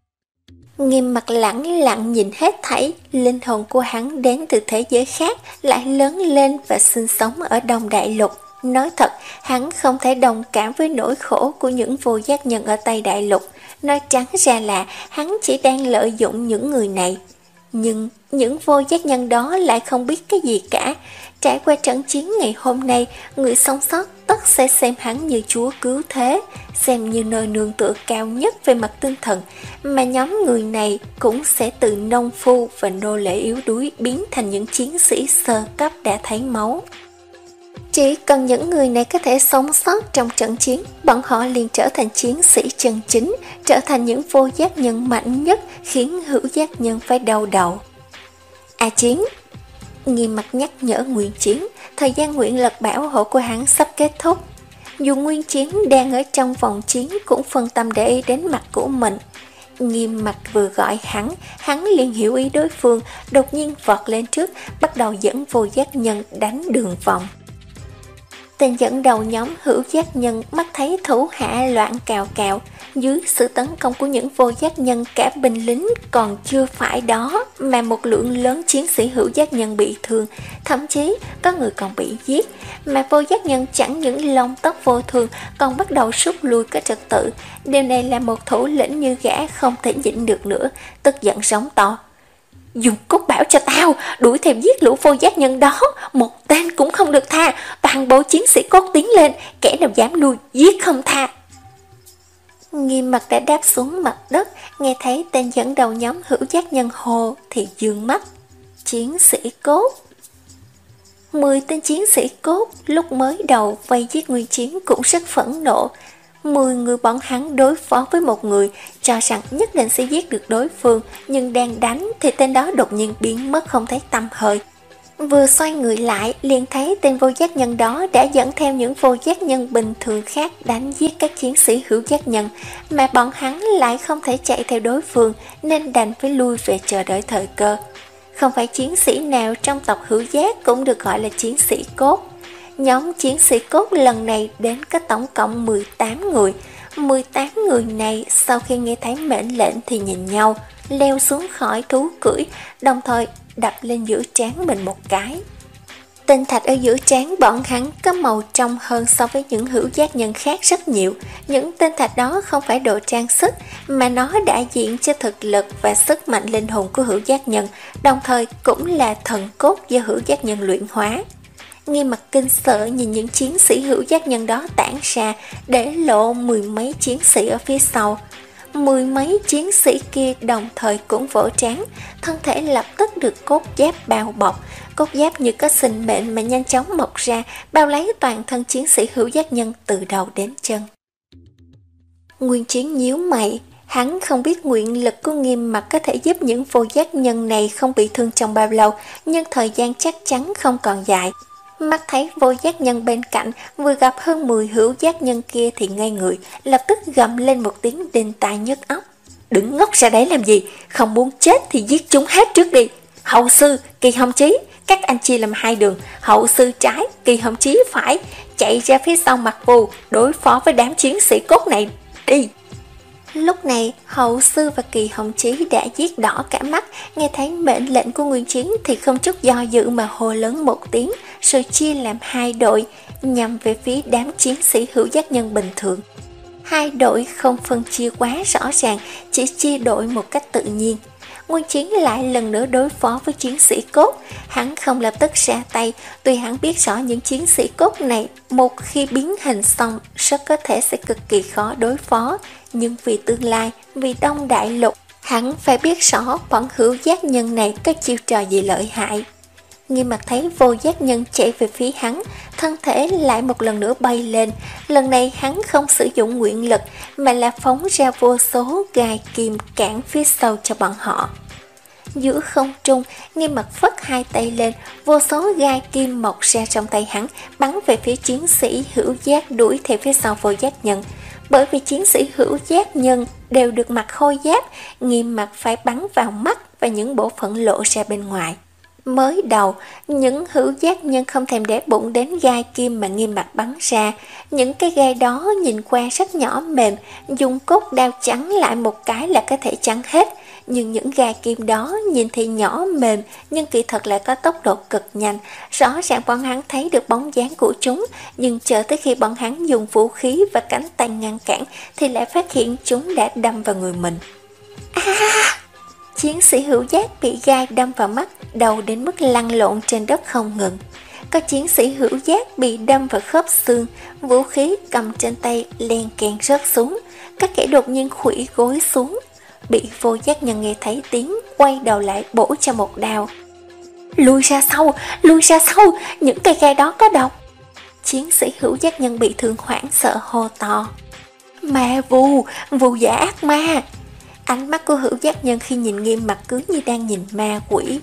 Nghiêm Mặc lẳng lặng nhìn hết thảy, linh hồn của hắn đến từ thế giới khác, lại lớn lên và sinh sống ở Đông Đại Lục. Nói thật, hắn không thể đồng cảm với nỗi khổ của những vô giác nhân ở Tây Đại Lục. Nói trắng ra là hắn chỉ đang lợi dụng những người này. Nhưng những vô giác nhân đó lại không biết cái gì cả. Trải qua trận chiến ngày hôm nay, người sống sót tất sẽ xem hắn như chúa cứu thế, xem như nơi nương tựa cao nhất về mặt tinh thần, mà nhóm người này cũng sẽ từ nông phu và nô lệ yếu đuối biến thành những chiến sĩ sơ cấp đã thấy máu. Chỉ cần những người này có thể sống sót trong trận chiến, bọn họ liền trở thành chiến sĩ chân chính, trở thành những vô giác nhân mạnh nhất, khiến hữu giác nhân phải đau đầu. A Chiến, Nghiêm Mặc nhắc nhở Nguyên Chiến, thời gian nguyện lực bảo hộ của hắn sắp kết thúc. Dù Nguyên Chiến đang ở trong vòng chiến cũng phân tâm để ý đến mặt của mình. Nghiêm Mặc vừa gọi hắn, hắn liền hiểu ý đối phương, đột nhiên vọt lên trước, bắt đầu dẫn vô giác nhân đánh đường vòng. Tên dẫn đầu nhóm hữu giác nhân mắt thấy thủ hạ loạn cào cào, dưới sự tấn công của những vô giác nhân cả binh lính còn chưa phải đó mà một lượng lớn chiến sĩ hữu giác nhân bị thương, thậm chí có người còn bị giết, mà vô giác nhân chẳng những lông tóc vô thương còn bắt đầu rút lui có trật tự. Điều này là một thủ lĩnh như gã không thể nhịn được nữa, tức giận giống to: dùng cốt bảo cho tao, đuổi theo giết lũ vô giác nhân đó, một tên cũng không được tha, toàn bộ chiến sĩ cốt tiến lên, kẻ nào dám lui giết không tha. Nghiêm Mặc đã đáp xuống mặt đất, nghe thấy tên dẫn đầu nhóm hữu giác nhân hồ thì dương mắt. Chiến sĩ cốt. Mười tên chiến sĩ cốt lúc mới đầu vây giết Nguyên Chiến cũng rất phẫn nộ. Mười người bọn hắn đối phó với một người, cho rằng nhất định sẽ giết được đối phương, nhưng đang đánh thì tên đó đột nhiên biến mất không thấy tăm hơi. Vừa xoay người lại, liền thấy tên vô giác nhân đó đã dẫn theo những vô giác nhân bình thường khác đánh giết các chiến sĩ hữu giác nhân, mà bọn hắn lại không thể chạy theo đối phương nên đành phải lui về chờ đợi thời cơ. Không phải chiến sĩ nào trong tộc hữu giác cũng được gọi là chiến sĩ cốt. Nhóm chiến sĩ cốt lần này đến có tổng cộng mười tám người. mười tám người này sau khi nghe thấy mệnh lệnh thì nhìn nhau, leo xuống khỏi thú cưỡi, đồng thời đập lên giữa trán mình một cái. Tinh thạch ở giữa trán bọn hắn có màu trong hơn so với những hữu giác nhân khác rất nhiều. Những tinh thạch đó không phải đồ trang sức, mà nó đại diện cho thực lực và sức mạnh linh hồn của hữu giác nhân, đồng thời cũng là thần cốt do hữu giác nhân luyện hóa. Nghiêm Mặc kinh sợ nhìn những chiến sĩ hữu giác nhân đó tản ra, để lộ mười mấy chiến sĩ ở phía sau. Mười mấy chiến sĩ kia đồng thời cũng vỗ trán, thân thể lập tức được cốt giáp bao bọc. Cốt giáp như có sinh mệnh mà nhanh chóng mọc ra, bao lấy toàn thân chiến sĩ hữu giác nhân từ đầu đến chân. Nguyên Chiến nhíu mày, hắn không biết nguyện lực của Nghiêm Mặc có thể giúp những vô giác nhân này không bị thương trong bao lâu, nhưng thời gian chắc chắn không còn dài. Mắt thấy vô giác nhân bên cạnh vừa gặp hơn mười hữu giác nhân kia thì ngây người, lập tức gầm lên một tiếng đinh tai nhức óc. Đứng ngốc ra đấy làm gì? Không muốn chết thì giết chúng hết trước đi. Hậu sư, Kỳ Hồng Chí, các anh chia làm hai đường. Hậu sư trái, Kỳ Hồng Chí phải. Chạy ra phía sau Mặc Vù, đối phó với đám chiến sĩ cốt này đi. Lúc này, Hậu sư và Kỳ Hồng Chí đã giết đỏ cả mắt, nghe thấy mệnh lệnh của Nguyên Chiến thì không chút do dự mà hô lớn một tiếng, rồi chia làm hai đội, nhằm về phía đám chiến sĩ hữu giác nhân bình thường. Hai đội không phân chia quá rõ ràng, chỉ chia đội một cách tự nhiên. Nguyên Chiến lại lần nữa đối phó với chiến sĩ cốt. Hắn không lập tức ra tay, tuy hắn biết rõ những chiến sĩ cốt này một khi biến hình xong rất có thể sẽ cực kỳ khó đối phó. Nhưng vì tương lai, vì Đông Đại Lục, hắn phải biết rõ bọn hữu giác nhân này có chiêu trò gì lợi hại. Nghiêm Mặt thấy vô giác nhân chạy về phía hắn, thân thể lại một lần nữa bay lên. Lần này hắn không sử dụng nguyện lực mà là phóng ra vô số gai kim cản phía sau cho bọn họ. Giữa không trung, Nghiêm Mặt phất hai tay lên, vô số gai kim mọc ra trong tay hắn, bắn về phía chiến sĩ hữu giác đuổi theo phía sau vô giác nhân. Bởi vì chiến sĩ hữu giác nhân đều được mặc khôi giáp, Nghiêm Mặt phải bắn vào mắt và những bộ phận lộ ra bên ngoài. Mới đầu, những hữu giác nhân không thèm để bụng đến gai kim mà Nghiêm Mặt bắn ra. Những cái gai đó nhìn qua rất nhỏ mềm, dùng cốt đao chắn lại một cái là có thể chắn hết. Nhưng những gai kim đó nhìn thì nhỏ mềm, nhưng kỳ thật lại có tốc độ cực nhanh. Rõ ràng bọn hắn thấy được bóng dáng của chúng, nhưng chờ tới khi bọn hắn dùng vũ khí và cánh tay ngăn cản thì lại phát hiện chúng đã đâm vào người mình. À! Chiến sĩ hữu giác bị gai đâm vào mắt, đầu đến mức lăn lộn trên đất không ngừng. Có chiến sĩ hữu giác bị đâm vào khớp xương, vũ khí cầm trên tay len keng rớt xuống. Các kẻ đột nhiên khuỵu gối xuống. Bị vô giác nhân nghe thấy tiếng, quay đầu lại bổ cho một đao. Lùi ra sau, lùi ra sau, những cây gai đó có độc. Chiến sĩ hữu giác nhân bị thương hoảng sợ hô to. Ma vù, vù giả ác ma. Ánh mắt của hữu giác nhân khi nhìn Nghiêm Mặt cứ như đang nhìn ma quỷ.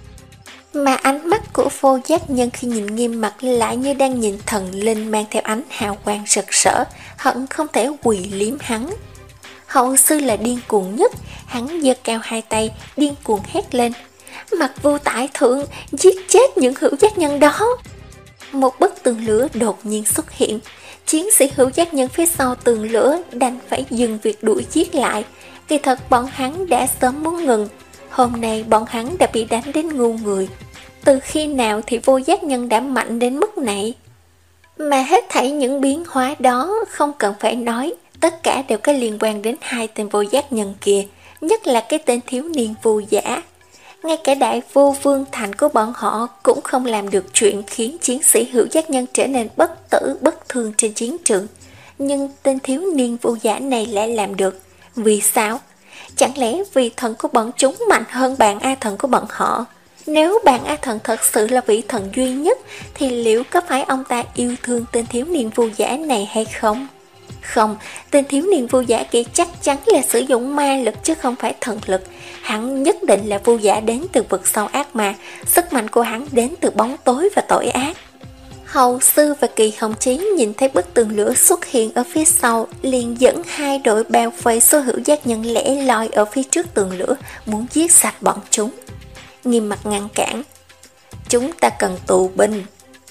Mà ánh mắt của vô giác nhân khi nhìn Nghiêm Mặt lại như đang nhìn thần linh mang theo ánh hào quang rực rỡ, hận không thể quỳ liếm hắn. Hậu sư là điên cuồng nhất, hắn giơ cao hai tay, điên cuồng hét lên. Mặt vô tại thượng, giết chết những hữu giác nhân đó. Một bức tường lửa đột nhiên xuất hiện. Chiến sĩ hữu giác nhân phía sau tường lửa đành phải dừng việc đuổi giết lại. Kỳ thật bọn hắn đã sớm muốn ngừng. Hôm nay bọn hắn đã bị đánh đến ngu người. Từ khi nào thì vô giác nhân đã mạnh đến mức này? Mà hết thảy những biến hóa đó không cần phải nói, tất cả đều có liên quan đến hai tên vô giác nhân kia, nhất là cái tên thiếu niên vô giả. Ngay cả đại vô vương thành của bọn họ cũng không làm được chuyện khiến chiến sĩ hữu giác nhân trở nên bất tử bất thương trên chiến trường. Nhưng tên thiếu niên vô giả này lại làm được. Vì sao? Chẳng lẽ vì thần của bọn chúng mạnh hơn bạn A thần của bọn họ? Nếu bạn A thần thật sự là vị thần duy nhất, thì liệu có phải ông ta yêu thương tên thiếu niên vô giả này hay không? Không, tên thiếu niên vô giả kia chắc chắn là sử dụng ma lực chứ không phải thần lực. Hắn nhất định là vô giả đến từ vực sâu ác ma, sức mạnh của hắn đến từ bóng tối và tội ác. Hầu sư và Kỳ Hồng Chí nhìn thấy bức tường lửa xuất hiện ở phía sau, liền dẫn hai đội bao vây số hữu giác nhân lẻ loi ở phía trước tường lửa, muốn giết sạch bọn chúng. Nghiêm Mặt ngăn cản. Chúng ta cần tù binh.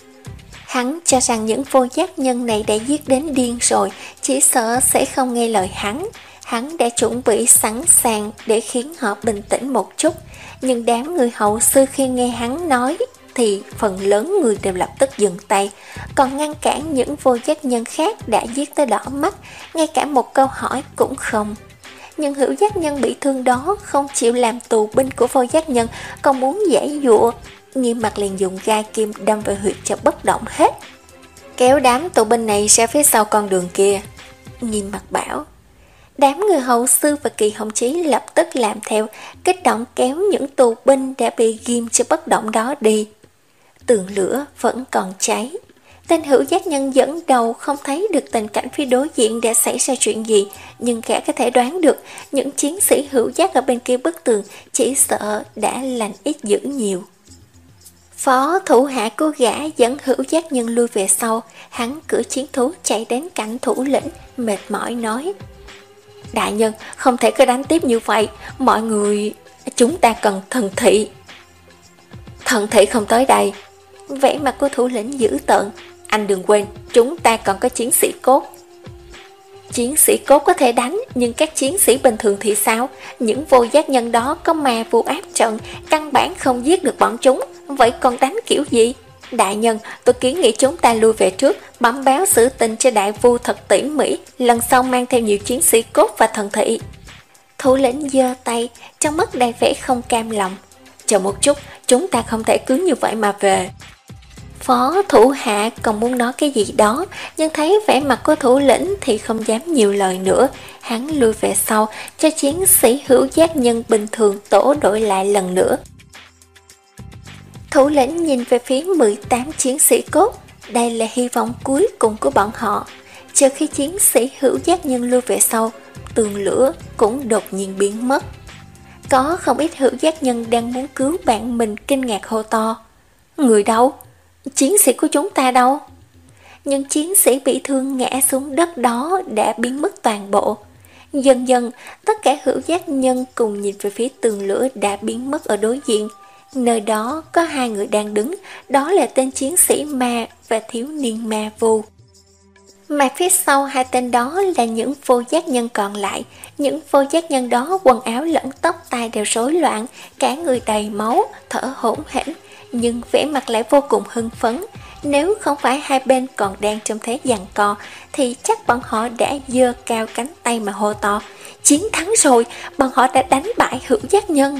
Hắn cho rằng những vô giác nhân này đã giết đến điên rồi, chỉ sợ sẽ không nghe lời hắn. Hắn đã chuẩn bị sẵn sàng để khiến họ bình tĩnh một chút. Nhưng đám người hậu sư khi nghe hắn nói thì phần lớn người đều lập tức dừng tay. Còn ngăn cản những vô giác nhân khác đã giết tới đỏ mắt, ngay cả một câu hỏi cũng không. Nhưng hữu giác nhân bị thương đó không chịu làm tù binh của vô giác nhân, còn muốn giải dụa. Nghiêm Mặt liền dùng gai kim đâm vào huyệt cho bất động hết. Kéo đám tù binh này ra phía sau con đường kia, Nghiêm Mặt bảo. Đám người hậu sư và Kỳ Hồng Chí lập tức làm theo, kích động kéo những tù binh đã bị ghim cho bất động đó đi. Tường lửa vẫn còn cháy. Tên hữu giác nhân dẫn đầu không thấy được tình cảnh phía đối diện đã xảy ra chuyện gì, nhưng gã có thể đoán được những chiến sĩ hữu giác ở bên kia bức tường chỉ sợ đã lành ít dữ nhiều. Phó thủ hạ của gã dẫn hữu giác nhân lui về sau, hắn cử chiến thú chạy đến cạnh thủ lĩnh, mệt mỏi nói. Đại nhân, không thể cứ đánh tiếp như vậy, mọi người, chúng ta cần thần thị. Thần thị không tới đây. Vẻ mặt của thủ lĩnh dữ tợn. Anh đừng quên, chúng ta còn có chiến sĩ cốt. Chiến sĩ cốt có thể đánh, nhưng các chiến sĩ bình thường thì sao? Những vô giác nhân đó có ma vô áp trận, căn bản không giết được bọn chúng, vậy còn đánh kiểu gì? Đại nhân, tôi kiến nghị chúng ta lui về trước, bẩm báo sự tình cho đại vu thật tỉ mỉ, lần sau mang theo nhiều chiến sĩ cốt và thần thị. Thủ lĩnh giơ tay, trong mắt đầy vẻ không cam lòng. Chờ một chút, chúng ta không thể cứ như vậy mà về. Phó thủ hạ còn muốn nói cái gì đó, nhưng thấy vẻ mặt của thủ lĩnh thì không dám nhiều lời nữa. Hắn lui về sau, cho chiến sĩ hữu giác nhân bình thường tổ đội lại lần nữa. Thủ lĩnh nhìn về phía mười tám chiến sĩ cốt, đây là hy vọng cuối cùng của bọn họ. Chờ khi chiến sĩ hữu giác nhân lui về sau, tường lửa cũng đột nhiên biến mất. Có không ít hữu giác nhân đang muốn cứu bạn mình kinh ngạc hô to. Người đâu? Chiến sĩ của chúng ta đâu? Nhưng chiến sĩ bị thương ngã xuống đất đó đã biến mất toàn bộ. Dần dần, tất cả hữu giác nhân cùng nhìn về phía tường lửa đã biến mất ở đối diện. Nơi đó có hai người đang đứng, đó là tên chiến sĩ ma và thiếu niên ma vu. Mà phía sau hai tên đó là những vô giác nhân còn lại. Những vô giác nhân đó quần áo lẫn tóc tai đều rối loạn, cả người đầy máu, thở hổn hển, nhưng vẻ mặt lại vô cùng hưng phấn. Nếu không phải hai bên còn đang trong thế giằng co, thì chắc bọn họ đã giơ cao cánh tay mà hô to. Chiến thắng rồi, bọn họ đã đánh bại hữu giác nhân.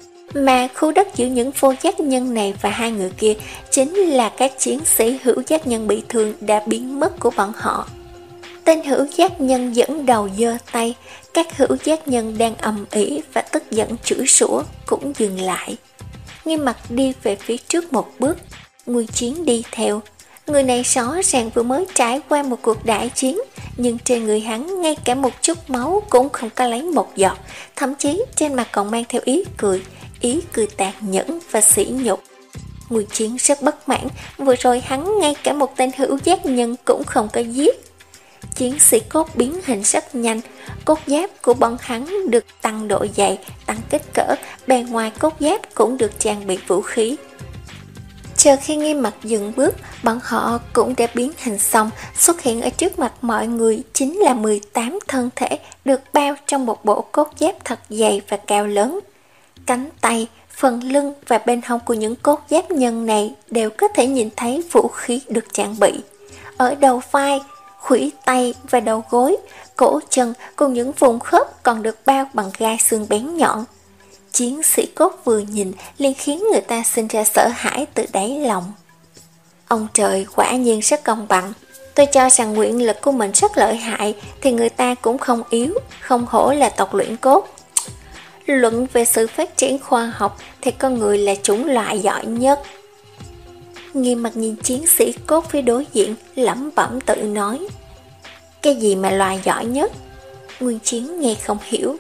Mà khu đất giữa những vô giác nhân này và hai người kia chính là các chiến sĩ hữu giác nhân bị thương đã biến mất của bọn họ. Tên hữu giác nhân dẫn đầu giơ tay, các hữu giác nhân đang ầm ĩ và tức giận chửi rủa cũng dừng lại. Nghiêm mặt đi về phía trước một bước, Nguyên Chiến đi theo. Người này rõ ràng vừa mới trải qua một cuộc đại chiến, nhưng trên người hắn ngay cả một chút máu cũng không có lấy một giọt, thậm chí trên mặt còn mang theo ý cười, ý cười tàn nhẫn và sỉ nhục. Nguyên Chiến rất bất mãn, vừa rồi hắn ngay cả một tên hữu giác nhân cũng không có giết. Chiến sĩ cốt biến hình rất nhanh, cốt giáp của bọn hắn được tăng độ dày, tăng kích cỡ, bề ngoài cốt giáp cũng được trang bị vũ khí. Chờ khi Nghiêm Mặt dừng bước, bọn họ cũng đã biến hình xong, xuất hiện ở trước mặt mọi người chính là mười tám thân thể được bao trong một bộ cốt giáp thật dày và cao lớn. Cánh tay, phần lưng và bên hông của những cốt giáp nhân này đều có thể nhìn thấy vũ khí được trang bị. Ở đầu vai, khuỷu tay và đầu gối, cổ chân cùng những vùng khớp còn được bao bằng gai xương bén nhọn. Chiến sĩ cốt vừa nhìn liền khiến người ta sinh ra sợ hãi từ đáy lòng. Ông trời quả nhiên rất công bằng. Tôi cho rằng nguyện lực của mình rất lợi hại thì người ta cũng không yếu, không hổ là tộc luyện cốt. Luận về sự phát triển khoa học thì con người là chủng loại giỏi nhất. Nghiêm Mặt nhìn chiến sĩ cốt phía đối diện, lẩm bẩm tự nói. Cái gì mà loài giỏi nhất? Nguyên Chiến nghe không hiểu.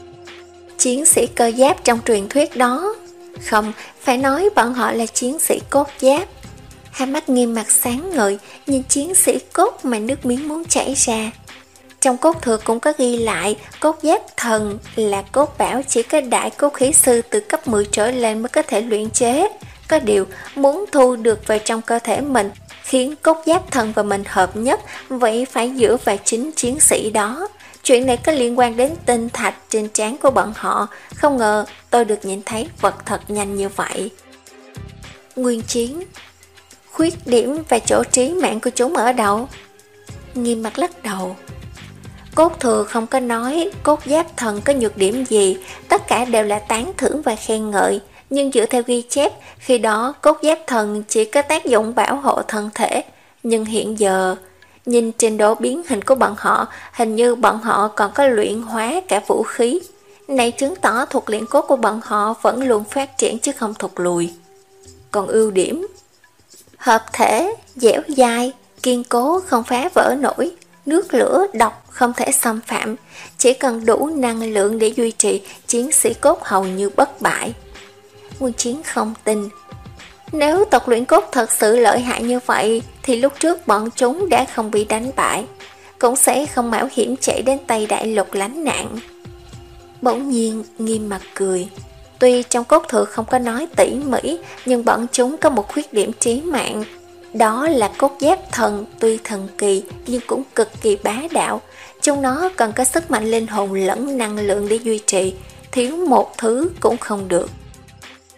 Chiến sĩ cơ giáp trong truyền thuyết đó. Không, phải nói bọn họ là chiến sĩ cốt giáp. Hai mắt Nghiêm Mặt sáng ngời, nhìn chiến sĩ cốt mà nước miếng muốn chảy ra. Trong cốt thừa cũng có ghi lại, cốt giáp thần là cốt bảo chỉ có đại cốt khí sư từ cấp mười trở lên mới có thể luyện chế. Có điều, muốn thu được vào trong cơ thể mình, khiến cốt giáp thần và mình hợp nhất, vậy phải dựa vào chính chiến sĩ đó. Chuyện này có liên quan đến tinh thạch trên trán của bọn họ, không ngờ tôi được nhìn thấy vật thật nhanh như vậy. Nguyên Chiến, khuyết điểm và chỗ trí mạng của chúng ở đâu? Nghiêm Mặt lắc đầu. Cốt thừa không có nói cốt giáp thần có nhược điểm gì, tất cả đều là tán thưởng và khen ngợi. Nhưng dựa theo ghi chép, khi đó cốt giáp thần chỉ có tác dụng bảo hộ thân thể. Nhưng hiện giờ, nhìn trình độ biến hình của bọn họ, hình như bọn họ còn có luyện hóa cả vũ khí. Này chứng tỏ thuật luyện cốt của bọn họ vẫn luôn phát triển chứ không thụt lùi. Còn ưu điểm, hợp thể, dẻo dai, kiên cố không phá vỡ nổi, nước lửa độc không thể xâm phạm, chỉ cần đủ năng lượng để duy trì, chiến sĩ cốt hầu như bất bại. Nguyên Chiến không tin. Nếu tộc luyện cốt thật sự lợi hại như vậy thì lúc trước bọn chúng đã không bị đánh bại, cũng sẽ không mạo hiểm chạy đến Tây Đại Lục lánh nạn. Bỗng nhiên Nghiêm Mặt cười. Tuy trong cốt thừa không có nói tỉ mỉ, nhưng bọn chúng có một khuyết điểm trí mạng. Đó là cốt giáp thần tuy thần kỳ nhưng cũng cực kỳ bá đạo. Trong nó còn có sức mạnh linh hồn lẫn năng lượng để duy trì, thiếu một thứ cũng không được.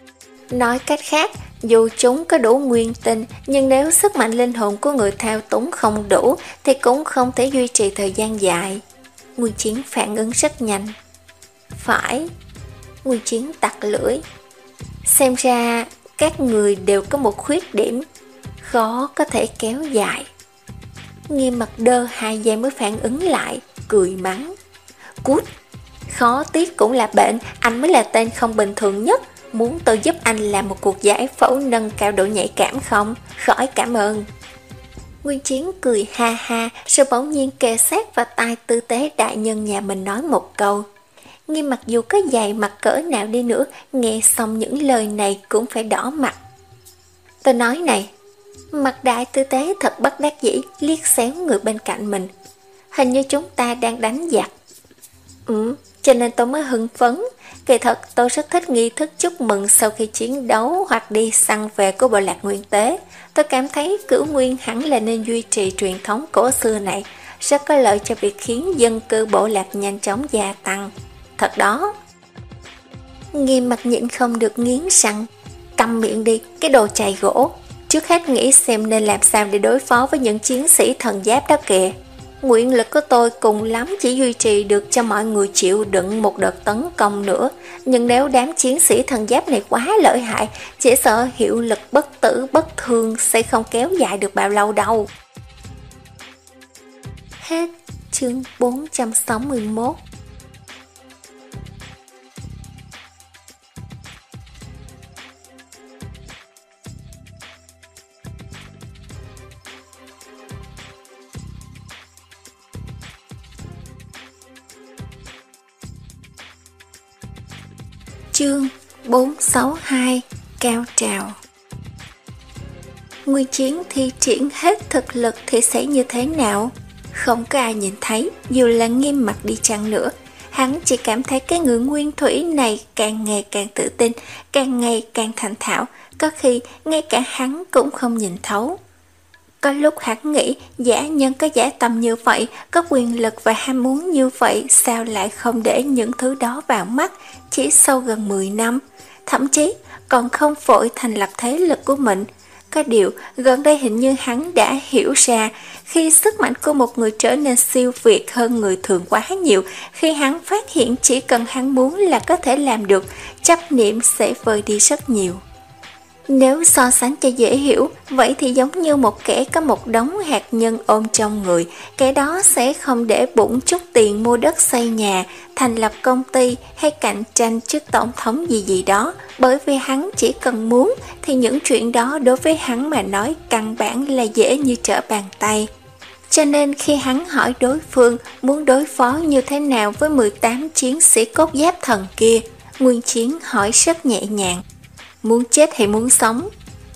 Nói cách khác, dù chúng có đủ nguyên tinh, nhưng nếu sức mạnh linh hồn của người thao túng không đủ thì cũng không thể duy trì thời gian dài. Nguyên Chiến phản ứng rất nhanh. Phải. Nguyên Chiến tặc lưỡi. Xem ra các người đều có một khuyết điểm, khó có thể kéo dài. Nghiêm Mặt đơ hai giây mới phản ứng lại, cười mắng. Cút, khó tiếc cũng là bệnh, anh mới là tên không bình thường nhất. Muốn tôi giúp anh làm một cuộc giải phẫu nâng cao độ nhạy cảm không? Khỏi cảm ơn. Nguyên Chiến cười ha ha, rồi bỗng nhiên kề sát vào tai tư tế đại nhân nhà mình nói một câu. Nghiêm Mặt dù có dày mặt cỡ nào đi nữa, nghe xong những lời này cũng phải đỏ mặt. Tôi nói này, mặt đại tư tế thật bất đắc dĩ, liếc xéo người bên cạnh mình. Hình như chúng ta đang đánh giặc. Ừ, cho nên tôi mới hưng phấn. Kỳ thật tôi rất thích nghi thức chúc mừng sau khi chiến đấu hoặc đi săn về của bộ lạc Nguyên Tế. Tôi cảm thấy Cửu Nguyên hẳn là nên duy trì truyền thống cổ xưa này, rất có lợi cho việc khiến dân cư bộ lạc nhanh chóng gia tăng. Thật đó. Nghiêm Mặt nhịn không được nghiến răng. Câm miệng đi, cái đồ chày gỗ. Trước hết nghĩ xem nên làm sao để đối phó với những chiến sĩ thần giáp đó kìa. Nguyện lực của tôi cùng lắm chỉ duy trì được cho mọi người chịu đựng một đợt tấn công nữa. Nhưng nếu đám chiến sĩ thần giáp này quá lợi hại, chỉ sợ hiệu lực bất tử bất thương sẽ không kéo dài được bao lâu đâu. Hết chương bốn trăm sáu mươi mốt. Chương bốn trăm sáu mươi hai Cao trào. Nguyên Chiến thi triển hết thực lực thì sẽ như thế nào? Không có ai nhìn thấy, dù là Nghiêm Mặt đi chăng nữa. Hắn chỉ cảm thấy cái người nguyên thủy này càng ngày càng tự tin, càng ngày càng thành thạo, có khi ngay cả hắn cũng không nhìn thấu. Có lúc hắn nghĩ giả nhân có giả tâm như vậy, có quyền lực và ham muốn như vậy, sao lại không để những thứ đó vào mắt chỉ sau gần mười năm, thậm chí còn không vội thành lập thế lực của mình. Có điều gần đây hình như hắn đã hiểu ra, khi sức mạnh của một người trở nên siêu việt hơn người thường quá nhiều, khi hắn phát hiện chỉ cần hắn muốn là có thể làm được, chấp niệm sẽ vơi đi rất nhiều. Nếu so sánh cho dễ hiểu, vậy thì giống như một kẻ có một đống hạt nhân ôm trong người, kẻ đó sẽ không để bụng chút tiền mua đất xây nhà, thành lập công ty hay cạnh tranh chức tổng thống gì gì đó, bởi vì hắn chỉ cần muốn thì những chuyện đó đối với hắn mà nói căn bản là dễ như trở bàn tay. Cho nên khi hắn hỏi đối phương muốn đối phó như thế nào với mười tám chiến sĩ cốt giáp thần kia, Nguyên Chiến hỏi rất nhẹ nhàng. Muốn chết hay muốn sống?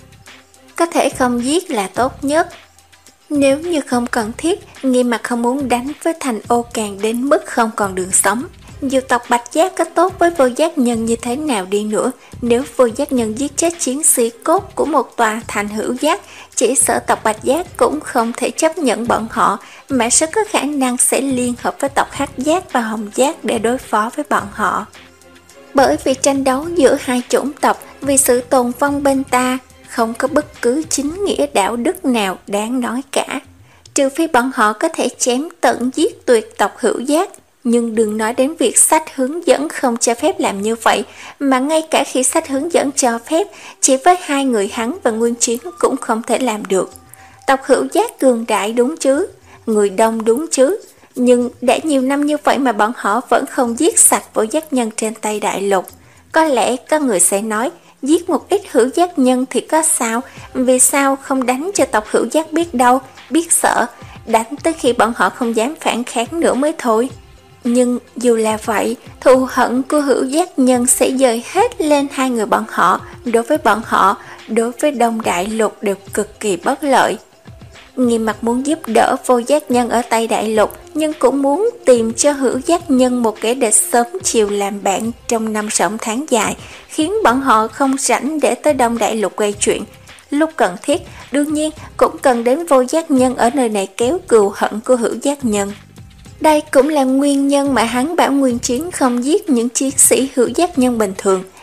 Có thể không giết là tốt nhất. Nếu như không cần thiết, Nghiêm Mặt không muốn đánh với Thành Ô Càng đến mức không còn đường sống. Dù tộc Bạch Giác có tốt với Vô Giác Nhân như thế nào đi nữa, nếu Vô Giác Nhân giết chết chiến sĩ cốt của một tòa thành hữu giác, chỉ sợ tộc Bạch Giác cũng không thể chấp nhận bọn họ, mà rất có khả năng sẽ liên hợp với tộc Hắc Giác và Hồng Giác để đối phó với bọn họ. Bởi vì tranh đấu giữa hai chủng tộc, vì sự tồn vong bên ta, không có bất cứ chính nghĩa đạo đức nào đáng nói cả. Trừ phi bọn họ có thể chém tận giết tuyệt tộc hữu giác, nhưng đừng nói đến việc sách hướng dẫn không cho phép làm như vậy, mà ngay cả khi sách hướng dẫn cho phép, chỉ với hai người hắn và Nguyên Chiến cũng không thể làm được. Tộc hữu giác cường đại đúng chứ, người đông đúng chứ, nhưng đã nhiều năm như vậy mà bọn họ vẫn không giết sạch Vô Giác Nhân trên Tây Đại Lục. Có lẽ có người sẽ nói, giết một ít hữu giác nhân thì có sao, vì sao không đánh cho tộc hữu giác biết đâu, biết sợ, đánh tới khi bọn họ không dám phản kháng nữa mới thôi. Nhưng dù là vậy, thù hận của hữu giác nhân sẽ dời hết lên hai người bọn họ, đối với bọn họ, đối với Đông Đại Lục đều cực kỳ bất lợi. Nghiêm Mặt muốn giúp đỡ Vô Giác Nhân ở Tây Đại Lục, nhưng cũng muốn tìm cho hữu giác nhân một kẻ địch sớm chiều làm bạn trong năm sớm tháng dài, khiến bọn họ không rảnh để tới Đông Đại Lục gây chuyện. Lúc cần thiết, đương nhiên cũng cần đến Vô Giác Nhân ở nơi này kéo cừu hận của hữu giác nhân. Đây cũng là nguyên nhân mà hắn bảo Nguyên Chiến không giết những chiến sĩ hữu giác nhân bình thường,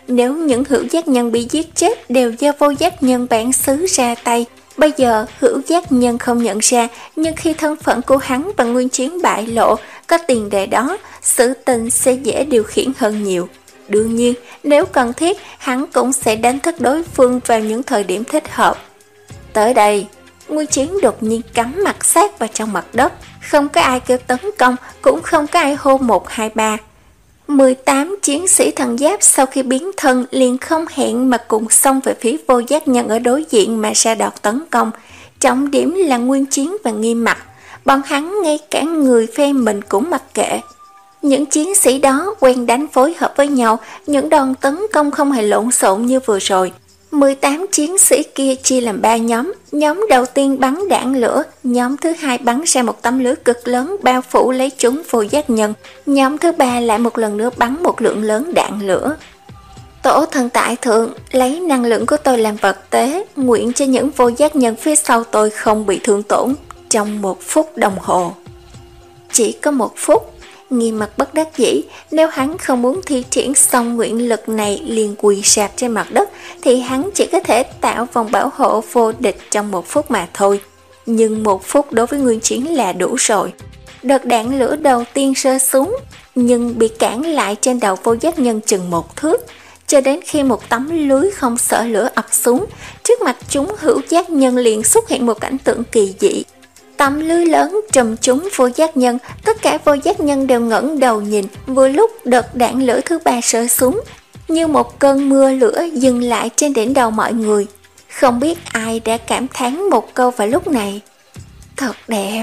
nếu những hữu giác nhân bị giết chết đều do vô giác nhân bản xứ ra tay, bây giờ hữu giác nhân không nhận ra, nhưng khi thân phận của hắn và Nguyên Chiến bại lộ, có tiền đề đó, sự tình sẽ dễ điều khiển hơn nhiều. Đương nhiên, nếu cần thiết, hắn cũng sẽ đánh thức đối phương vào những thời điểm thích hợp. Tới đây, Nguyên Chiến đột nhiên cắm mặt sát vào trong mặt đất, không có ai kêu tấn công, cũng không có ai hô một hai ba. mười tám chiến sĩ thần giáp sau khi biến thân liền không hẹn mà cùng xông về phía vô giác nhân ở đối diện mà ra đòn tấn công. Trọng điểm là Nguyên Chiến và Nghiêm Mặc, bọn hắn ngay cả người phe mình cũng mặc kệ. Những chiến sĩ đó quen đánh phối hợp với nhau, những đòn tấn công không hề lộn xộn như vừa rồi. mười tám chiến sĩ kia chia làm ba nhóm, nhóm đầu tiên bắn đạn lửa, nhóm thứ hai bắn ra một tấm lưới cực lớn bao phủ lấy chúng vô giác nhân, nhóm thứ ba lại một lần nữa bắn một lượng lớn đạn lửa. Tổ thần tại thượng, lấy năng lượng của tôi làm vật tế, nguyện cho những vô giác nhân phía sau tôi không bị thương tổn trong một phút đồng hồ. Chỉ có một phút. Nghiêm Mặc bất đắc dĩ, nếu hắn không muốn thi triển xong nguyện lực này liền quỳ sạp trên mặt đất thì hắn chỉ có thể tạo vòng bảo hộ vô địch trong một phút mà thôi. Nhưng một phút đối với Nguyên Chiến là đủ rồi. Đợt đạn lửa đầu tiên rơi xuống, nhưng bị cản lại trên đầu vô giác nhân chừng một thước, cho đến khi một tấm lưới không sợ lửa ập xuống, trước mặt chúng hữu giác nhân liền xuất hiện một cảnh tượng kỳ dị. Tấm lưới lớn trùm chúng vô giác nhân, tất cả vô giác nhân đều ngẩng đầu nhìn, vừa lúc đợt đạn lửa thứ ba rơi xuống, như một cơn mưa lửa dừng lại trên đỉnh đầu mọi người. Không biết ai đã cảm thán một câu vào lúc này. Thật đẹp.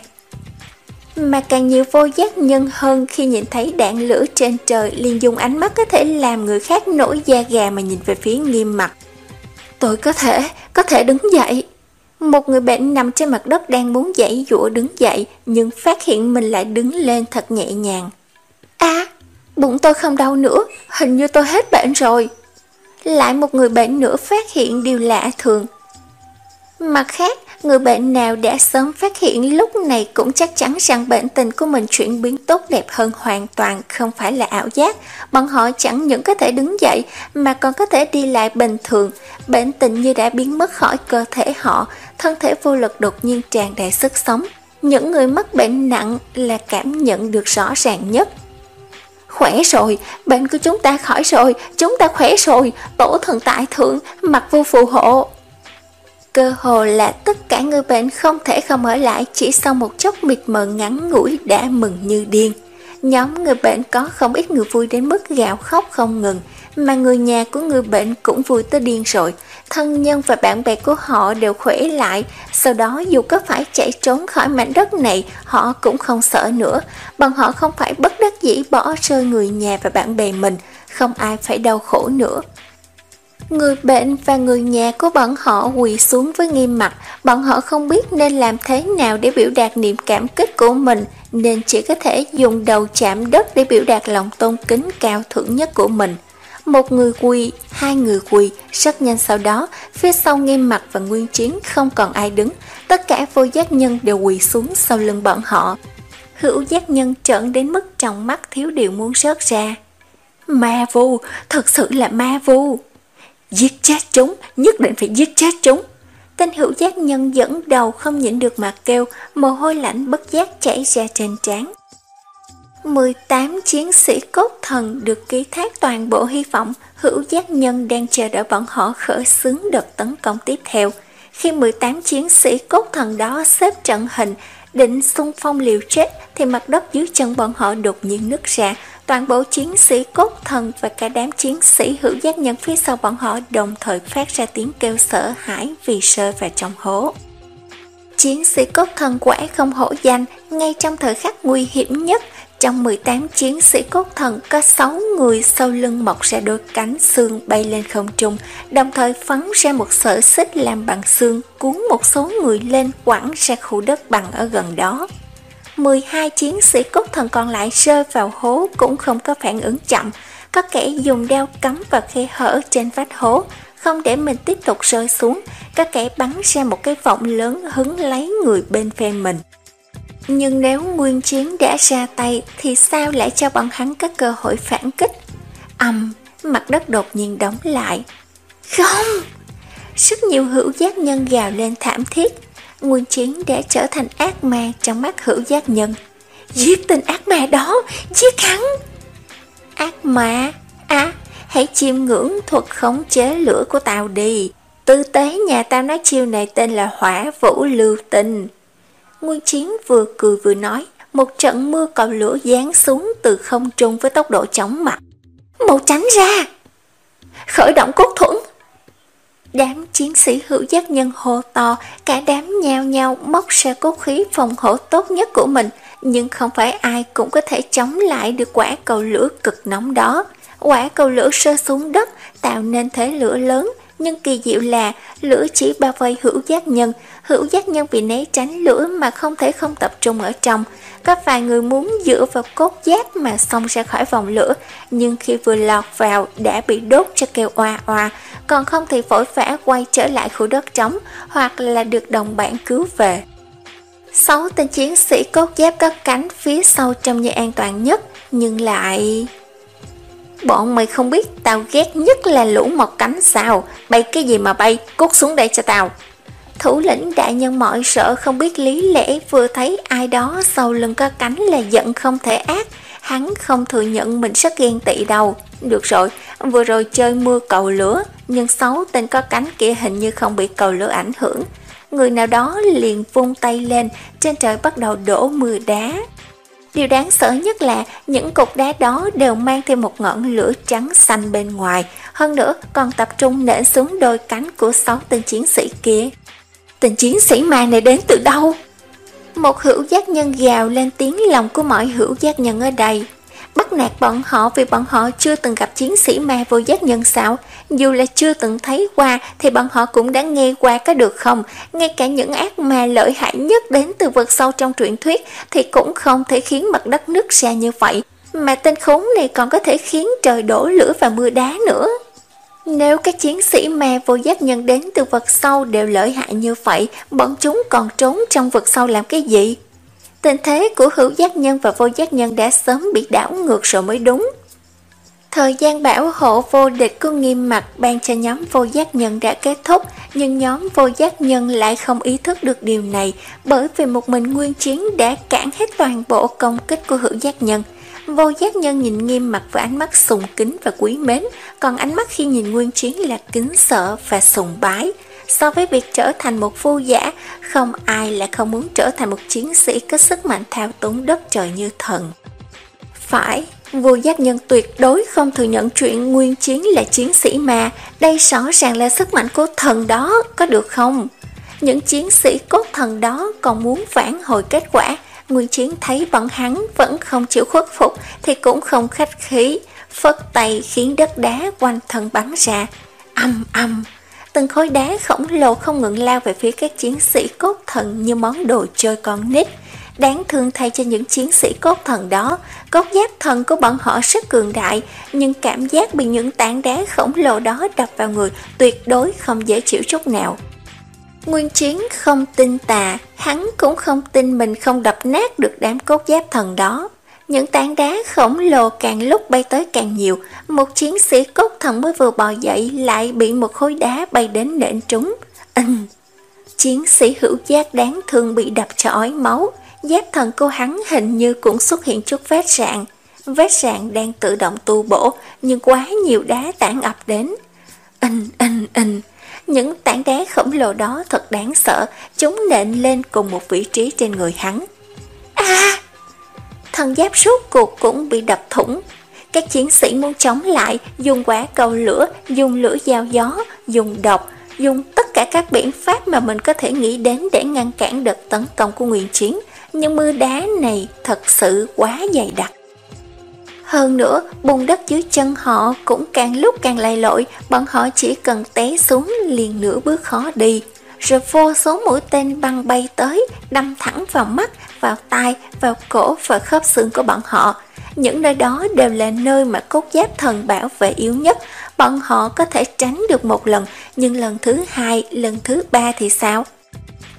Mà càng nhiều vô giác nhân hơn khi nhìn thấy đạn lửa trên trời liền dùng ánh mắt có thể làm người khác nổi da gà mà nhìn về phía Nghiêm Mặc. Tôi có thể, có thể đứng dậy. Một người bệnh nằm trên mặt đất đang muốn giãy giụa đứng dậy, nhưng phát hiện mình lại đứng lên thật nhẹ nhàng. À, bụng tôi không đau nữa, hình như tôi hết bệnh rồi. Lại một người bệnh nữa phát hiện điều lạ thường. Mặt khác, người bệnh nào đã sớm phát hiện lúc này cũng chắc chắn rằng bệnh tình của mình chuyển biến tốt đẹp hơn hoàn toàn, không phải là ảo giác. Bọn họ chẳng những có thể đứng dậy mà còn có thể đi lại bình thường. Bệnh tình như đã biến mất khỏi cơ thể họ, thân thể vô lực đột nhiên tràn đầy sức sống. Những người mắc bệnh nặng là cảm nhận được rõ ràng nhất. Khỏe rồi, bệnh của chúng ta khỏi rồi, chúng ta khỏe rồi, tổ thần tại thượng, mặt vô phù hộ. Cơ hồ là tất cả người bệnh không thể không ở lại, chỉ sau một chốc mịt mờ ngắn ngủi đã mừng như điên. Nhóm người bệnh có không ít người vui đến mức gào khóc không ngừng, mà người nhà của người bệnh cũng vui tới điên rồi. Thân nhân và bạn bè của họ đều khỏe lại, sau đó dù có phải chạy trốn khỏi mảnh đất này, họ cũng không sợ nữa. Bọn họ không phải bất đắc dĩ bỏ rơi người nhà và bạn bè mình, không ai phải đau khổ nữa. Người bệnh và người nhà của bọn họ quỳ xuống với Nghiêm Mặc, bọn họ không biết nên làm thế nào để biểu đạt niềm cảm kích của mình, nên chỉ có thể dùng đầu chạm đất để biểu đạt lòng tôn kính cao thượng nhất của mình. Một người quỳ, hai người quỳ, rất nhanh sau đó, phía sau Nghiêm Mặc và Nguyên Chiến không còn ai đứng, tất cả vô giác nhân đều quỳ xuống sau lưng bọn họ. Hữu giác nhân trợn đến mức trong mắt thiếu điều muốn rớt ra. Ma vu, thật sự là ma vu. Giết chết chúng, nhất định phải giết chết chúng. Tên hữu giác nhân dẫn đầu không nhịn được mà kêu, mồ hôi lạnh bất giác chảy ra trên trán. mười tám chiến sĩ cốt thần được ký thác toàn bộ hy vọng, hữu giác nhân đang chờ đợi bọn họ khởi xướng đợt tấn công tiếp theo. Khi mười tám chiến sĩ cốt thần đó xếp trận hình, định xung phong liều chết thì mặt đất dưới chân bọn họ đột nhiên nứt ra. Toàn bộ chiến sĩ cốt thần và cả đám chiến sĩ hữu giác nhân phía sau bọn họ đồng thời phát ra tiếng kêu sợ hãi vì rơi vào trong hố. Chiến sĩ cốt thần quả không hổ danh, ngay trong thời khắc nguy hiểm nhất, trong mười tám chiến sĩ cốt thần có sáu người sau lưng mọc ra đôi cánh xương bay lên không trung, đồng thời phóng ra một sợi xích làm bằng xương cuốn một số người lên quẳng ra khu đất bằng ở gần đó. mười hai chiến sĩ cốt thần còn lại rơi vào hố cũng không có phản ứng chậm, có kẻ dùng đao cắm vào khe hở trên vách hố, không để mình tiếp tục rơi xuống, có kẻ bắn ra một cái vọng lớn hứng lấy người bên phe mình. Nhưng nếu Nguyên Chiến đã ra tay thì sao lại cho bọn hắn có cơ hội phản kích? Ầm, mặt đất đột nhiên đóng lại. Không! Rất nhiều hữu giác nhân gào lên thảm thiết. Nguyên Chiến đã trở thành ác ma trong mắt hữu giác nhân. Giết tên ác ma đó, giết hắn! Ác ma? À, hãy chiêm ngưỡng thuật khống chế lửa của tao đi. Tư tế nhà tao nói chiêu này tên là hỏa vũ lưu tinh. Nguyên Chiến vừa cười vừa nói, một trận mưa cầu lửa giáng xuống từ không trung với tốc độ chóng mặt. Mau tránh ra! Khởi động cốt thuẫn! Đám chiến sĩ hữu giác nhân hô to, cả đám nhao nhao móc ra cốt khí phòng hộ tốt nhất của mình, nhưng không phải ai cũng có thể chống lại được quả cầu lửa cực nóng đó. Quả cầu lửa rơi xuống đất, tạo nên thế lửa lớn, nhưng kỳ diệu là lửa chỉ bao vây hữu giác nhân. Hữu giác nhân vì né tránh lửa mà không thể không tập trung ở trong. Có vài người muốn dựa vào cốt giáp mà xông ra khỏi vòng lửa, nhưng khi vừa lọt vào đã bị đốt cho kêu oa oa, còn không thì vội vã quay trở lại khu đất trống hoặc là được đồng bạn cứu về. Sáu tên chiến sĩ cốt giáp có cánh phía sau trông như an toàn nhất, nhưng lại... Bọn mày không biết tao ghét nhất là lũ mọc cánh sao? Bay cái gì mà bay, cút xuống đây cho tao. Thủ lĩnh đại nhân mọi sợ không biết lý lẽ, vừa thấy ai đó sau lưng có cánh là giận không thể ác. Hắn không thừa nhận mình rất ghen tị đâu. Được rồi, vừa rồi chơi mưa cầu lửa, nhưng sáu tên có cánh kia hình như không bị cầu lửa ảnh hưởng. Người nào đó liền vung tay lên, trên trời bắt đầu đổ mưa đá. Điều đáng sợ nhất là những cục đá đó đều mang thêm một ngọn lửa trắng xanh bên ngoài, hơn nữa còn tập trung nện xuống đôi cánh của sáu tên chiến sĩ kia. Tên chiến sĩ ma này đến từ đâu? Một hữu giác nhân gào lên tiếng lòng của mọi hữu giác nhân ở đây. Bắt nạt bọn họ vì bọn họ chưa từng gặp chiến sĩ ma vô giác nhân sao? Dù là chưa từng thấy qua thì bọn họ cũng đã nghe qua có được không? Ngay cả những ác ma lợi hại nhất đến từ vực sâu trong truyện thuyết thì cũng không thể khiến mặt đất nứt ra như vậy. Mà tên khốn này còn có thể khiến trời đổ lửa và mưa đá nữa. Nếu các chiến sĩ ma vô giác nhân đến từ vực sâu đều lợi hại như vậy, bọn chúng còn trốn trong vực sâu làm cái gì? Tình thế của hữu giác nhân và vô giác nhân đã sớm bị đảo ngược rồi mới đúng. Thời gian bảo hộ vô địch của Nghiêm Mặc ban cho nhóm vô giác nhân đã kết thúc, nhưng nhóm vô giác nhân lại không ý thức được điều này, bởi vì một mình Nguyên Chiến đã cản hết toàn bộ công kích của hữu giác nhân. Vô giác nhân nhìn Nghiêm Mặc với ánh mắt sùng kính và quý mến, còn ánh mắt khi nhìn Nguyên Chiến là kính sợ và sùng bái. So với việc trở thành một vô giả, không ai lại không muốn trở thành một chiến sĩ có sức mạnh thao túng đất trời như thần. Phải, vô giác nhân tuyệt đối không thừa nhận chuyện Nguyên Chiến là chiến sĩ mà, đây rõ ràng là sức mạnh của thần đó, có được không? Những chiến sĩ cốt thần đó còn muốn phản hồi kết quả, Nguyên Chiến thấy bọn hắn vẫn không chịu khuất phục thì cũng không khách khí, phất tay khiến đất đá quanh thân bắn ra. Âm âm, từng khối đá khổng lồ không ngừng lao về phía các chiến sĩ cốt thần như món đồ chơi con nít. Đáng thương thay cho những chiến sĩ cốt thần đó, cốt giáp thần của bọn họ rất cường đại, nhưng cảm giác bị những tảng đá khổng lồ đó đập vào người tuyệt đối không dễ chịu chút nào. Nguyên Chiến không tin tà, hắn cũng không tin mình không đập nát được đám cốt giáp thần đó. Những tảng đá khổng lồ càng lúc bay tới càng nhiều, một chiến sĩ cốt thần mới vừa bò dậy lại bị một khối đá bay đến nện trúng. Ừm, chiến sĩ hữu giác đáng thương bị đập cho ói máu, giáp thần của hắn hình như cũng xuất hiện chút vết rạn. Vết rạn đang tự động tu bổ, nhưng quá nhiều đá tản ập đến. Ình ình ình, những tảng đá khổng lồ đó thật đáng sợ, chúng nện lên cùng một vị trí trên người hắn. À! Thân giáp rốt cuộc cũng bị đập thủng. Các chiến sĩ muốn chống lại, dùng quả cầu lửa, dùng lửa dao gió, dùng độc, dùng tất cả các biện pháp mà mình có thể nghĩ đến để ngăn cản đợt tấn công của Nguyên Chiến. Nhưng mưa đá này thật sự quá dày đặc. Hơn nữa, bùn đất dưới chân họ cũng càng lúc càng lầy lội, bọn họ chỉ cần té xuống liền nửa bước khó đi. Rồi vô số mũi tên băng bay tới, đâm thẳng vào mắt, vào tai, vào cổ và khớp xương của bọn họ. Những nơi đó đều là nơi mà cốt giáp thần bảo vệ yếu nhất. Bọn họ có thể tránh được một lần, nhưng lần thứ hai, lần thứ ba thì sao?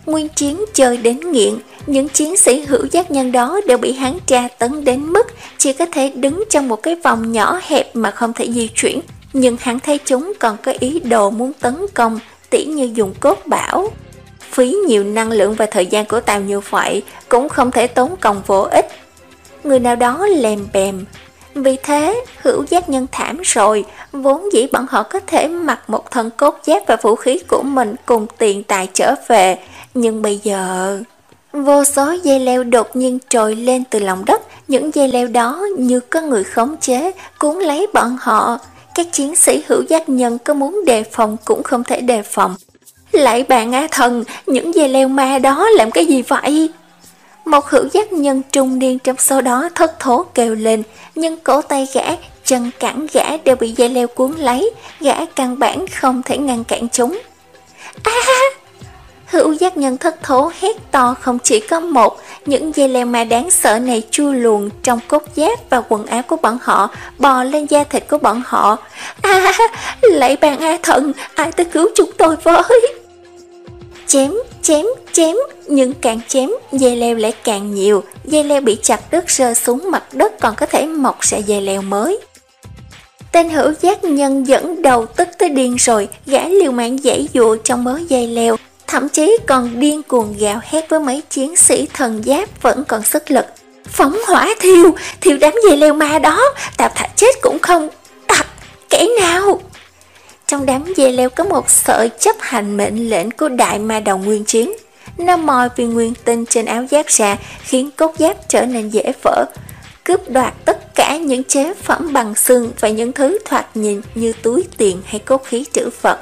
Nguyên Chiến chơi đến nghiện, những chiến sĩ hữu giác nhân đó đều bị hắn tra tấn đến mức chỉ có thể đứng trong một cái vòng nhỏ hẹp mà không thể di chuyển. Nhưng hắn thấy chúng còn có ý đồ muốn tấn công, tỉ như dùng cốt bảo. Phí nhiều năng lượng và thời gian của tao như vậy cũng không thể tốn công vô ích. Người nào đó lèm bèm. Vì thế, hữu giác nhân thảm rồi, vốn dĩ bọn họ có thể mặc một thân cốt giáp và vũ khí của mình cùng tiền tài trở về. Nhưng bây giờ, vô số dây leo đột nhiên trồi lên từ lòng đất, những dây leo đó như có người khống chế, cuốn lấy bọn họ. Các chiến sĩ hữu giác nhân có muốn đề phòng cũng không thể đề phòng. Lại bạn Á Thần, những dây leo ma đó làm cái gì vậy? Một hữu giác nhân trung niên trong số đó thất thố kêu lên, nhưng cổ tay gã, chân cẳng gã đều bị dây leo cuốn lấy, gã căn bản không thể ngăn cản chúng. À! Hữu giác nhân thất thố hét to không chỉ có một, những dây leo ma đáng sợ này chui luồn trong cốt giáp và quần áo của bọn họ, bò lên da thịt của bọn họ. À! Lạy bàn A Thần, ai tới cứu chúng tôi với! Chém, chém, chém, nhưng càng chém, dây leo lại càng nhiều, dây leo bị chặt đứt rơi xuống mặt đất còn có thể mọc ra dây leo mới. Tên hữu giác nhân dẫn đầu tức tới điên rồi, gã liều mạng giãy dụa trong mớ dây leo, thậm chí còn điên cuồng gào hét với mấy chiến sĩ thần giáp vẫn còn sức lực. Phóng hỏa thiêu, thiêu đám dây leo ma đó, tao thà chết cũng không. À, kẻ nào? Trong đám dây leo có một sợi chấp hành mệnh lệnh của đại ma đầu Nguyên Chiến. Nó moi viên nguyên tinh trên áo giáp ra, khiến cốt giáp trở nên dễ vỡ, cướp đoạt tất cả những chế phẩm bằng xương và những thứ thoạt nhìn như túi tiền hay cốt khí trữ vật.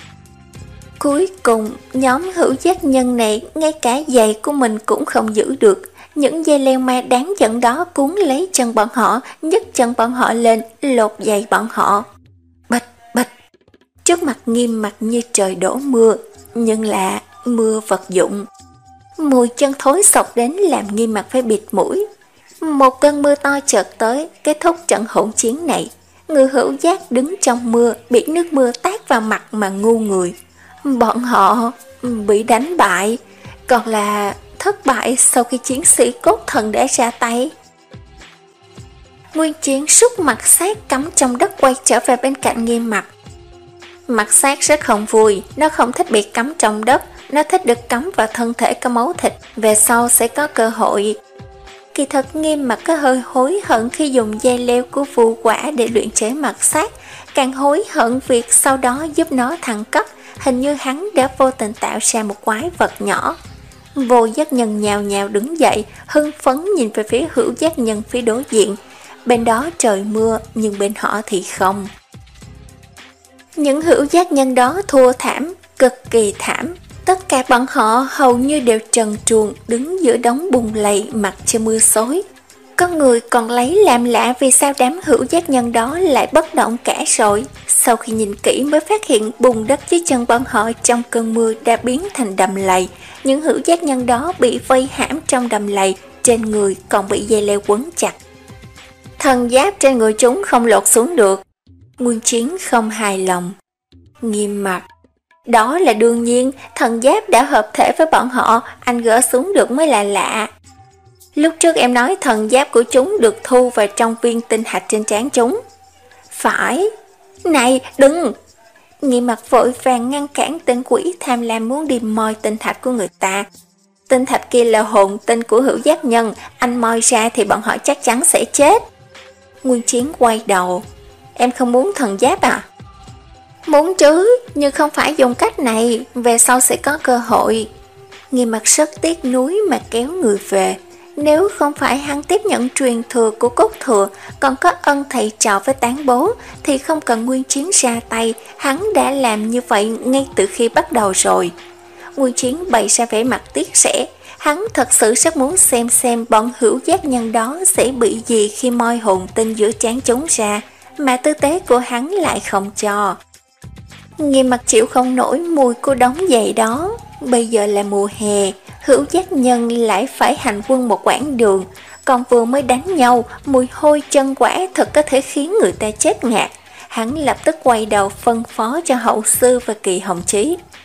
Cuối cùng, nhóm hữu giác nhân này ngay cả giày của mình cũng không giữ được. Những dây leo ma đáng giận đó cuốn lấy chân bọn họ, nhấc chân bọn họ lên, lột giày bọn họ. Bịch bịch. Trước mặt Nghiêm mặt như trời đổ mưa, nhưng là mưa vật dụng. Mùi chân thối sộc đến làm Nghiêm mặt phải bịt mũi. Một cơn mưa to chợt tới, kết thúc trận hỗn chiến này. Người hữu giác đứng trong mưa, bị nước mưa tát vào mặt mà ngu người. Bọn họ bị đánh bại, còn là thất bại sau khi chiến sĩ cốt thần đã ra tay. Nguyên Chiến xúc mặt xác cắm trong đất quay trở về bên cạnh Nghiêm mặt. Mặt xác rất không vui, nó không thích bị cắm trong đất, nó thích được cắm vào thân thể có máu thịt, về sau sẽ có cơ hội. Kỳ thật Nghiêm mặt có hơi hối hận khi dùng dây leo của phù quả để luyện chế mặt xác, càng hối hận việc sau đó giúp nó thăng cấp. Hình như hắn đã vô tình tạo ra một quái vật nhỏ. Vô giác nhân nhào nhào đứng dậy, hưng phấn nhìn về phía hữu giác nhân phía đối diện. Bên đó trời mưa, nhưng bên họ thì không. Những hữu giác nhân đó thua thảm, cực kỳ thảm. Tất cả bọn họ hầu như đều trần truồng đứng giữa đống bùn lầy mặc cho mưa xối. Có người còn lấy làm lạ vì sao đám hữu giác nhân đó lại bất động cả rồi. Sau khi nhìn kỹ mới phát hiện bùn đất dưới chân bọn họ trong cơn mưa đã biến thành đầm lầy. Những hữu giác nhân đó bị vây hãm trong đầm lầy, trên người còn bị dây leo quấn chặt. Thần giáp trên người chúng không lột xuống được. Nguyên Chiến không hài lòng. Nghiêm mặt. Đó là đương nhiên, thần giáp đã hợp thể với bọn họ, anh gỡ xuống được mới là lạ. Lúc trước em nói thần giáp của chúng được thu vào trong viên tinh hạch trên trán chúng. Phải. Này, đừng! Nghiêm mặt vội vàng ngăn cản tên quỷ tham lam muốn đi moi tinh thạch của người ta. Tinh thạch kia là hồn tinh của hữu giác nhân, anh moi ra thì bọn họ chắc chắn sẽ chết. Nguyên Chiến quay đầu. Em không muốn thần giáp à? Muốn chứ, nhưng không phải dùng cách này, về sau sẽ có cơ hội. Nghiêm mặt rất tiếc nuối mà kéo người về. Nếu không phải hắn tiếp nhận truyền thừa của cốt thừa, còn có ân thầy trò với tán bố, thì không cần Nguyên Chiến ra tay, hắn đã làm như vậy ngay từ khi bắt đầu rồi. Nguyên Chiến bày ra vẻ mặt tiếc rẻ, hắn thật sự rất muốn xem xem bọn hữu giác nhân đó sẽ bị gì khi moi hồn tinh giữa trán chúng ra, mà tư tế của hắn lại không cho. Nghiêm mặt chịu không nổi mùi của đống giày đó, bây giờ là mùa hè, hữu giác nhân lại phải hành quân một quãng đường, còn vừa mới đánh nhau, mùi hôi chân quả thật có thể khiến người ta chết ngạt. Hắn lập tức quay đầu phân phó cho hậu sư và Kỳ Hồng Chí.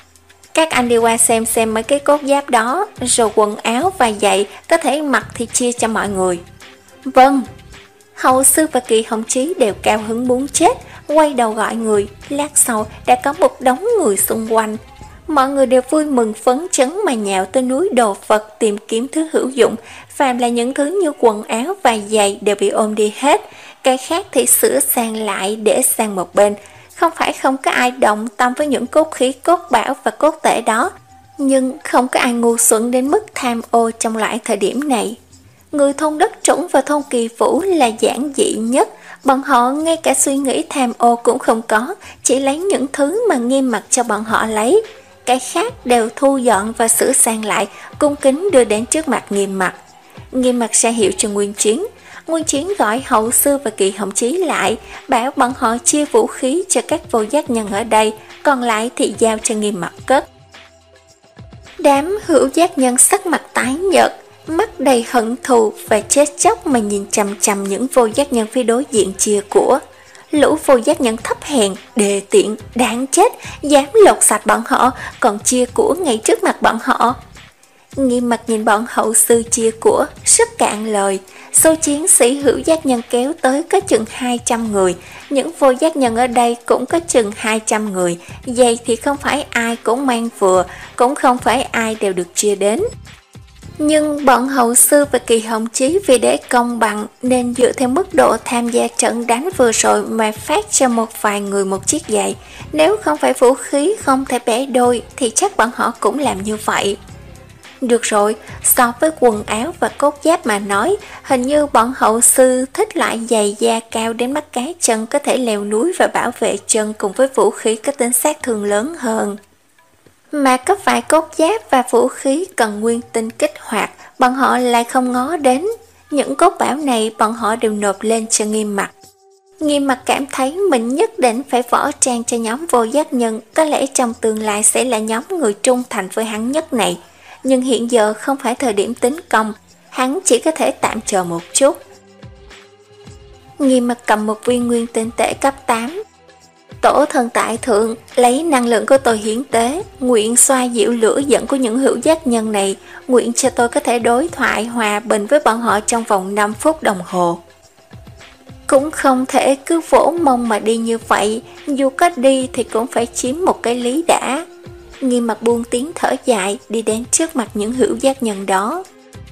Các anh đi qua xem xem mấy cái cốt giáp đó, rồi quần áo và giày có thể mặc thì chia cho mọi người. Vâng. Hậu Sư và Kỳ Hồng Chí đều cao hứng muốn chết, quay đầu gọi người. Lát sau đã có một đống người xung quanh. Mọi người đều vui mừng phấn chấn mà nhào tới núi đồ vật tìm kiếm thứ hữu dụng. Phàm là những thứ như quần áo và giày đều bị ôm đi hết. Cái khác thì sửa sang lại để sang một bên. Không phải không có ai động tâm với những cốt khí cốt bảo và cốt tể đó, nhưng không có ai ngu xuẩn đến mức tham ô trong loại thời điểm này. Người thôn Đất Trũng và thôn Kỳ Vũ là giản dị nhất, bọn họ ngay cả suy nghĩ tham ô cũng không có, chỉ lấy những thứ mà Nghiêm Mặc cho bọn họ lấy. Cái khác đều thu dọn và sửa sang lại, cung kính đưa đến trước mặt Nghiêm Mặc. Nghiêm Mặc ra hiệu cho Nguyên Chiến. Nguyên Chiến gọi Hậu Sư và Kỳ Hồng Chí lại, bảo bọn họ chia vũ khí cho các vô giác nhân ở đây, còn lại thì giao cho Nghiêm Mặc cất. Đám hữu giác nhân sắc mặt tái nhợt, mắt đầy hận thù và chết chóc mà nhìn chằm chằm những vô giác nhân phía đối diện chia của. Lũ vô giác nhân thấp hèn, đề tiện, đáng chết, dám lột sạch bọn họ, còn chia của ngay trước mặt bọn họ. Nghiêm Mặc nhìn bọn Hậu Sư chia của, rất cạn lời. Số chiến sĩ hữu giác nhân kéo tới có chừng hai trăm người, những vô giác nhân ở đây cũng có chừng hai trăm người. Vậy thì không phải ai cũng mang vừa, cũng không phải ai đều được chia đến. Nhưng bọn Hậu Sư và Kỳ Hồng Chí vì để công bằng nên dựa theo mức độ tham gia trận đánh vừa rồi mà phát cho một vài người một chiếc giày. Nếu không phải vũ khí không thể bẻ đôi thì chắc bọn họ cũng làm như vậy. Được rồi, so với quần áo và cốt giáp mà nói, hình như bọn Hậu Sư thích loại giày da cao đến mắt cá chân có thể leo núi và bảo vệ chân cùng với vũ khí có tính sát thương lớn hơn. Mà có vài cốt giáp và vũ khí cần nguyên tinh kích hoạt, bọn họ lại không ngó đến. Những cốt bảo này bọn họ đều nộp lên cho Nghiêm Mặc. Nghiêm Mặc cảm thấy mình nhất định phải võ trang cho nhóm vô giác nhân, có lẽ trong tương lai sẽ là nhóm người trung thành với hắn nhất này. Nhưng hiện giờ không phải thời điểm tính công, hắn chỉ có thể tạm chờ một chút. Nghiêm Mặc cầm một viên nguyên tinh tệ cấp tám. Tổ thần tại thượng, lấy năng lượng của tôi hiến tế, nguyện xoa dịu lửa giận của những hữu giác nhân này, nguyện cho tôi có thể đối thoại hòa bình với bọn họ trong vòng năm phút đồng hồ. Cũng không thể cứ vỗ mông mà đi như vậy, dù có đi thì cũng phải chiếm một cái lý đã. Nghiêm Mặc buông tiếng thở dài đi đến trước mặt những hữu giác nhân đó.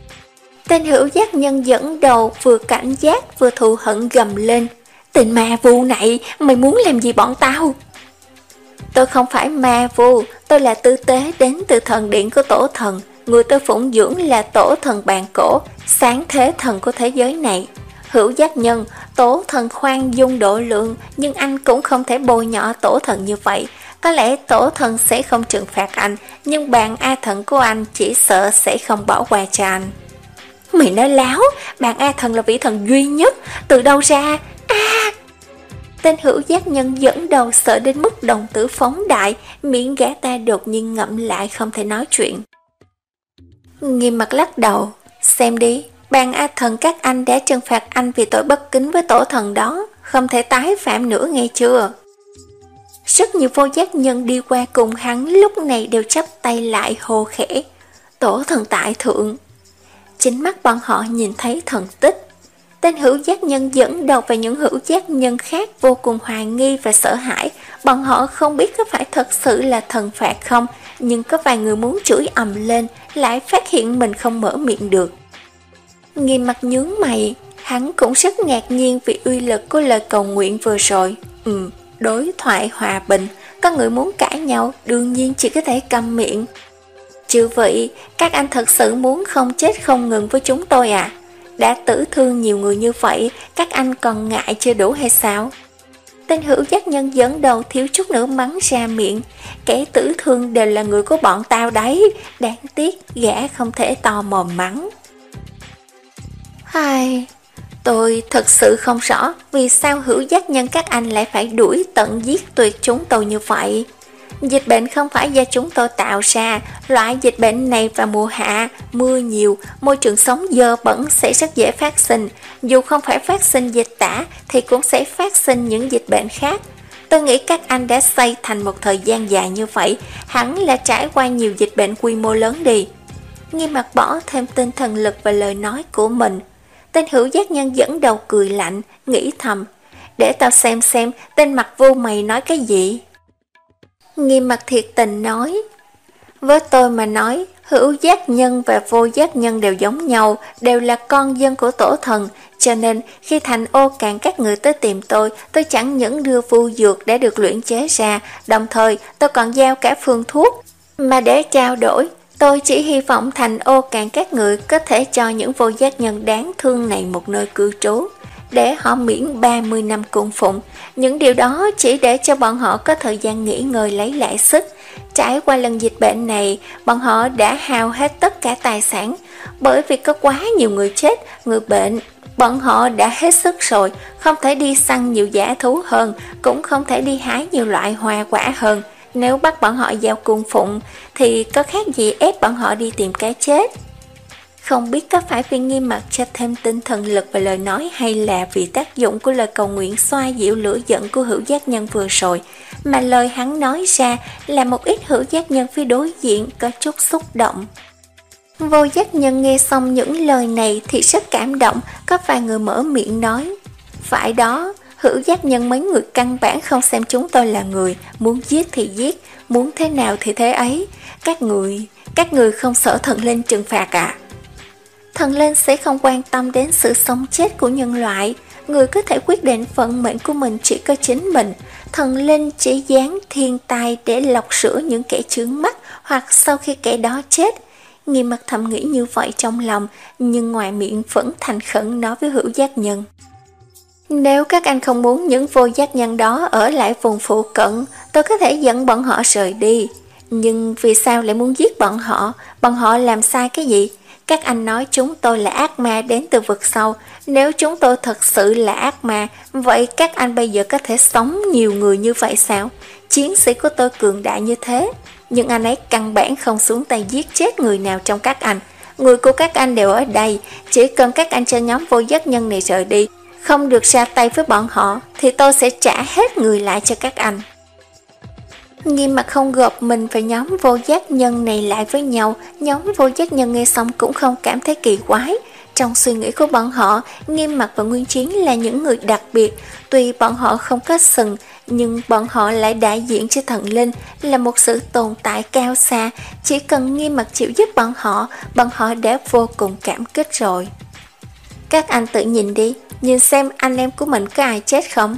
Tên hữu giác nhân dẫn đầu vừa cảnh giác vừa thù hận gầm lên: Tên ma vu này, mày muốn làm gì bọn tao? Tôi không phải ma vu, tôi là tư tế đến từ thần điện của tổ thần. Người tôi phụng dưỡng là tổ thần bàn cổ, sáng thế thần của thế giới này. Hữu giác nhân, tổ thần khoan dung độ lượng, nhưng anh cũng không thể bôi nhọ tổ thần như vậy. Có lẽ tổ thần sẽ không trừng phạt anh, nhưng bàn A thần của anh chỉ sợ sẽ không bỏ qua cho anh. Mày nói láo, bàn A thần là vị thần duy nhất, từ đâu ra? À! Tên hữu giác nhân dẫn đầu sợ đến mức đồng tử phóng đại, miệng gã ta đột nhiên ngậm lại không thể nói chuyện. Nghiêm Mặc lắc đầu, xem đi, bàn A thần các anh đã trừng phạt anh vì tội bất kính với tổ thần đó, không thể tái phạm nữa nghe chưa? Rất nhiều vô giác nhân đi qua cùng hắn lúc này đều chắp tay lại hô khẽ: Tổ thần tại thượng. Chính mắt bọn họ nhìn thấy thần tích. Tên hữu giác nhân dẫn đầu và những hữu giác nhân khác vô cùng hoài nghi và sợ hãi. Bọn họ không biết có phải thật sự là thần phạt không, nhưng có vài người muốn chửi ầm lên, lại phát hiện mình không mở miệng được. Nghiêm Mặc nhướng mày, hắn cũng rất ngạc nhiên vì uy lực của lời cầu nguyện vừa rồi. Ừ, đối thoại hòa bình, có người muốn cãi nhau, đương nhiên chỉ có thể câm miệng. Chư vị, các anh thật sự muốn không chết không ngừng với chúng tôi à? Đã tử thương nhiều người như vậy, các anh còn ngại chưa đủ hay sao? Tên hữu giác nhân dẫn đầu thiếu chút nữa mắng ra miệng: Kẻ tử thương đều là người của bọn tao đấy, đáng tiếc gã không thể to mồm mắng. Hai, tôi thật sự không rõ vì sao hữu giác nhân các anh lại phải đuổi tận giết tuyệt chúng tôi như vậy. Dịch bệnh không phải do chúng tôi tạo ra, loại dịch bệnh này vào mùa hạ, mưa nhiều, môi trường sống dơ bẩn sẽ rất dễ phát sinh. Dù không phải phát sinh dịch tả thì cũng sẽ phát sinh những dịch bệnh khác. Tôi nghĩ các anh đã xây thành một thời gian dài như vậy, hẳn là trải qua nhiều dịch bệnh quy mô lớn đi. Nghiêm Mặt bỏ thêm tinh thần lực vào lời nói của mình. Tên hữu giác nhân dẫn đầu cười lạnh, nghĩ thầm, để tao xem xem tên mặt vô mày nói cái gì. Nghiêm Mặt thiệt tình nói, với tôi mà nói, hữu giác nhân và vô giác nhân đều giống nhau, đều là con dân của tổ thần, cho nên khi thành ô cạn các người tới tìm tôi, tôi chẳng những đưa vu dược đã được luyện chế ra, đồng thời tôi còn giao cả phương thuốc. Mà để trao đổi, tôi chỉ hy vọng thành ô cạn các người có thể cho những vô giác nhân đáng thương này một nơi cư trú, để họ miễn ba mươi năm cung phụng. Những điều đó chỉ để cho bọn họ có thời gian nghỉ ngơi lấy lại sức. Trải qua lần dịch bệnh này, bọn họ đã hao hết tất cả tài sản, bởi vì có quá nhiều người chết, người bệnh. Bọn họ đã hết sức rồi, không thể đi săn nhiều dã thú hơn, cũng không thể đi hái nhiều loại hoa quả hơn. Nếu bắt bọn họ giao cung phụng, thì có khác gì ép bọn họ đi tìm cái chết. Không biết có phải vì Nghiêm Mặt cho thêm tinh thần lực vào lời nói, hay là vì tác dụng của lời cầu nguyện xoa dịu lửa giận của hữu giác nhân vừa rồi, mà lời hắn nói ra là một ít hữu giác nhân phía đối diện có chút xúc động. Vô giác nhân nghe xong những lời này thì rất cảm động, có vài người mở miệng nói, phải đó, hữu giác nhân mấy người căn bản không xem chúng tôi là người, muốn giết thì giết, muốn thế nào thì thế ấy. Các người, các người không sợ thần linh trừng phạt à? Thần linh sẽ không quan tâm đến sự sống chết của nhân loại. Người có thể quyết định vận mệnh của mình chỉ có chính mình. Thần linh chỉ giáng thiên tai để lọc sửa những kẻ chướng mắt, hoặc sau khi kẻ đó chết. Nghiêm Mặt thầm nghĩ như vậy trong lòng, nhưng ngoài miệng vẫn thành khẩn nói với hữu giác nhân, nếu các anh không muốn những vô giác nhân đó ở lại vùng phụ cận, tôi có thể dẫn bọn họ rời đi. Nhưng vì sao lại muốn giết bọn họ? Bọn họ làm sai cái gì? Các anh nói chúng tôi là ác ma đến từ vực sâu. Nếu chúng tôi thật sự là ác ma, vậy các anh bây giờ có thể sống nhiều người như vậy sao? Chiến sĩ của tôi cường đại như thế, nhưng anh ấy căn bản không xuống tay giết chết người nào trong các anh. Người của các anh đều ở đây, chỉ cần các anh cho nhóm vô giác nhân này rời đi, không được ra tay với bọn họ, thì tôi sẽ trả hết người lại cho các anh. Nghiêm Mặt không gộp mình và nhóm vô giác nhân này lại với nhau. Nhóm vô giác nhân nghe xong cũng không cảm thấy kỳ quái. Trong suy nghĩ của bọn họ, Nghiêm Mặt và Nguyên Chiến là những người đặc biệt. Tuy bọn họ không có sừng, nhưng bọn họ lại đại diện cho thần linh, là một sự tồn tại cao xa. Chỉ cần Nghiêm Mặt chịu giúp bọn họ, bọn họ đã vô cùng cảm kích rồi. Các anh tự nhìn đi, nhìn xem anh em của mình có ai chết không?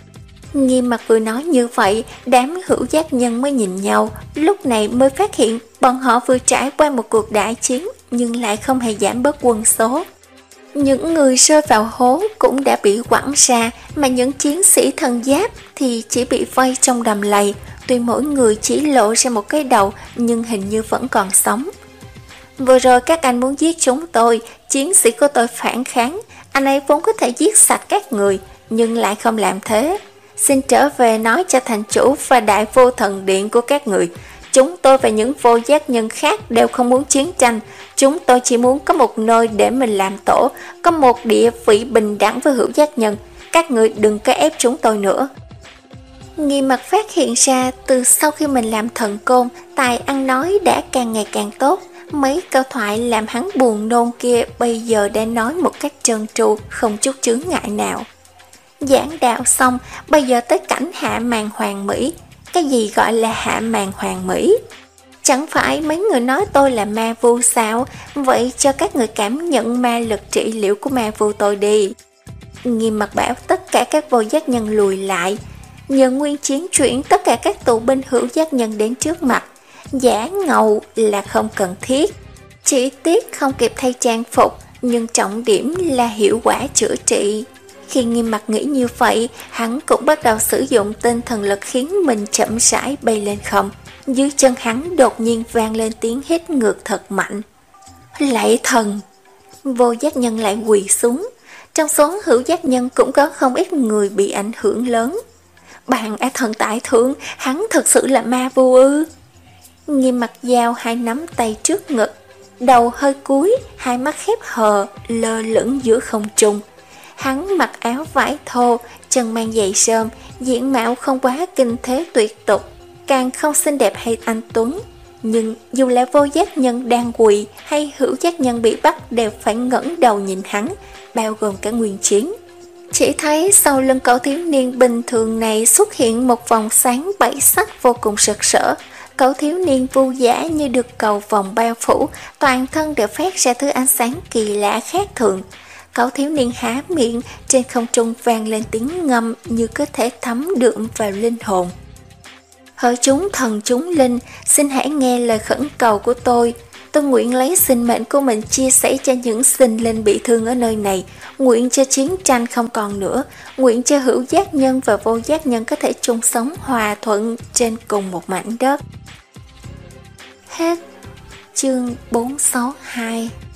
Nghiêm Mặt vừa nói như vậy, đám hữu giác nhân mới nhìn nhau, lúc này mới phát hiện bọn họ vừa trải qua một cuộc đại chiến, nhưng lại không hề giảm bớt quân số. Những người rơi vào hố cũng đã bị quẳng ra, mà những chiến sĩ thần giáp thì chỉ bị vây trong đầm lầy. Tuy mỗi người chỉ lộ ra một cái đầu, nhưng hình như vẫn còn sống. Vừa rồi các anh muốn giết chúng tôi, chiến sĩ của tôi phản kháng, anh ấy vốn có thể giết sạch các người, nhưng lại không làm thế. Xin trở về nói cho thành chủ và đại vô thần điện của các người, chúng tôi và những vô giác nhân khác đều không muốn chiến tranh. Chúng tôi chỉ muốn có một nơi để mình làm tổ, có một địa vị bình đẳng với hữu giác nhân. Các người đừng có ép chúng tôi nữa. Nghiêm Mặt phát hiện ra từ sau khi mình làm thần côn, tài ăn nói đã càng ngày càng tốt. Mấy câu thoại làm hắn buồn nôn kia bây giờ đã nói một cách trơn tru, không chút chướng ngại nào. Giảng đạo xong, bây giờ tới cảnh hạ màn hoàng mỹ. Cái gì gọi là hạ màn hoàng mỹ? Chẳng phải mấy người nói tôi là ma vu sao? Vậy cho các người cảm nhận ma lực trị liệu của ma vu tôi đi. Nghiêm Mặt bảo tất cả các vô giác nhân lùi lại. Nhờ Nguyên Chiến chuyển tất cả các tù binh hữu giác nhân đến trước mặt. Giả ngầu là không cần thiết, chỉ tiếc không kịp thay trang phục, nhưng trọng điểm là hiệu quả chữa trị. Khi Nghiêm Mặt nghĩ như vậy, hắn cũng bắt đầu sử dụng tinh thần lực khiến mình chậm rãi bay lên không. Dưới chân hắn đột nhiên vang lên tiếng hít ngược thật mạnh. Lạy thần! Vô giác nhân lại quỳ xuống. Trong số hữu giác nhân cũng có không ít người bị ảnh hưởng lớn. Bạn á thần tại thượng, hắn thật sự là ma vu ư? Nghiêm Mặt giao hai nắm tay trước ngực, đầu hơi cúi, hai mắt khép hờ, lơ lửng giữa không trung. Hắn mặc áo vải thô, chân mang giày sơm, diện mạo không quá kinh thế tuyệt tục, càng không xinh đẹp hay anh tuấn. Nhưng dù là vô giác nhân đang quỳ hay hữu giác nhân bị bắt đều phải ngẩng đầu nhìn hắn, bao gồm cả Nguyên Chiến. Chỉ thấy sau lưng cậu thiếu niên bình thường này xuất hiện một vòng sáng bảy sắc vô cùng sực sỡ. Cậu thiếu niên vô giả như được cầu vòng bao phủ, toàn thân đều phát ra thứ ánh sáng kỳ lạ khác thường. Cậu thiếu niên há miệng, trên không trung vang lên tiếng ngâm như có thể thấm đượm vào linh hồn. Hỡi chúng thần chúng linh, xin hãy nghe lời khẩn cầu của tôi. Tôi nguyện lấy sinh mệnh của mình chia sẻ cho những sinh linh bị thương ở nơi này, nguyện cho chiến tranh không còn nữa, nguyện cho hữu giác nhân và vô giác nhân có thể chung sống hòa thuận trên cùng một mảnh đất. Hết chương bốn sáu hai.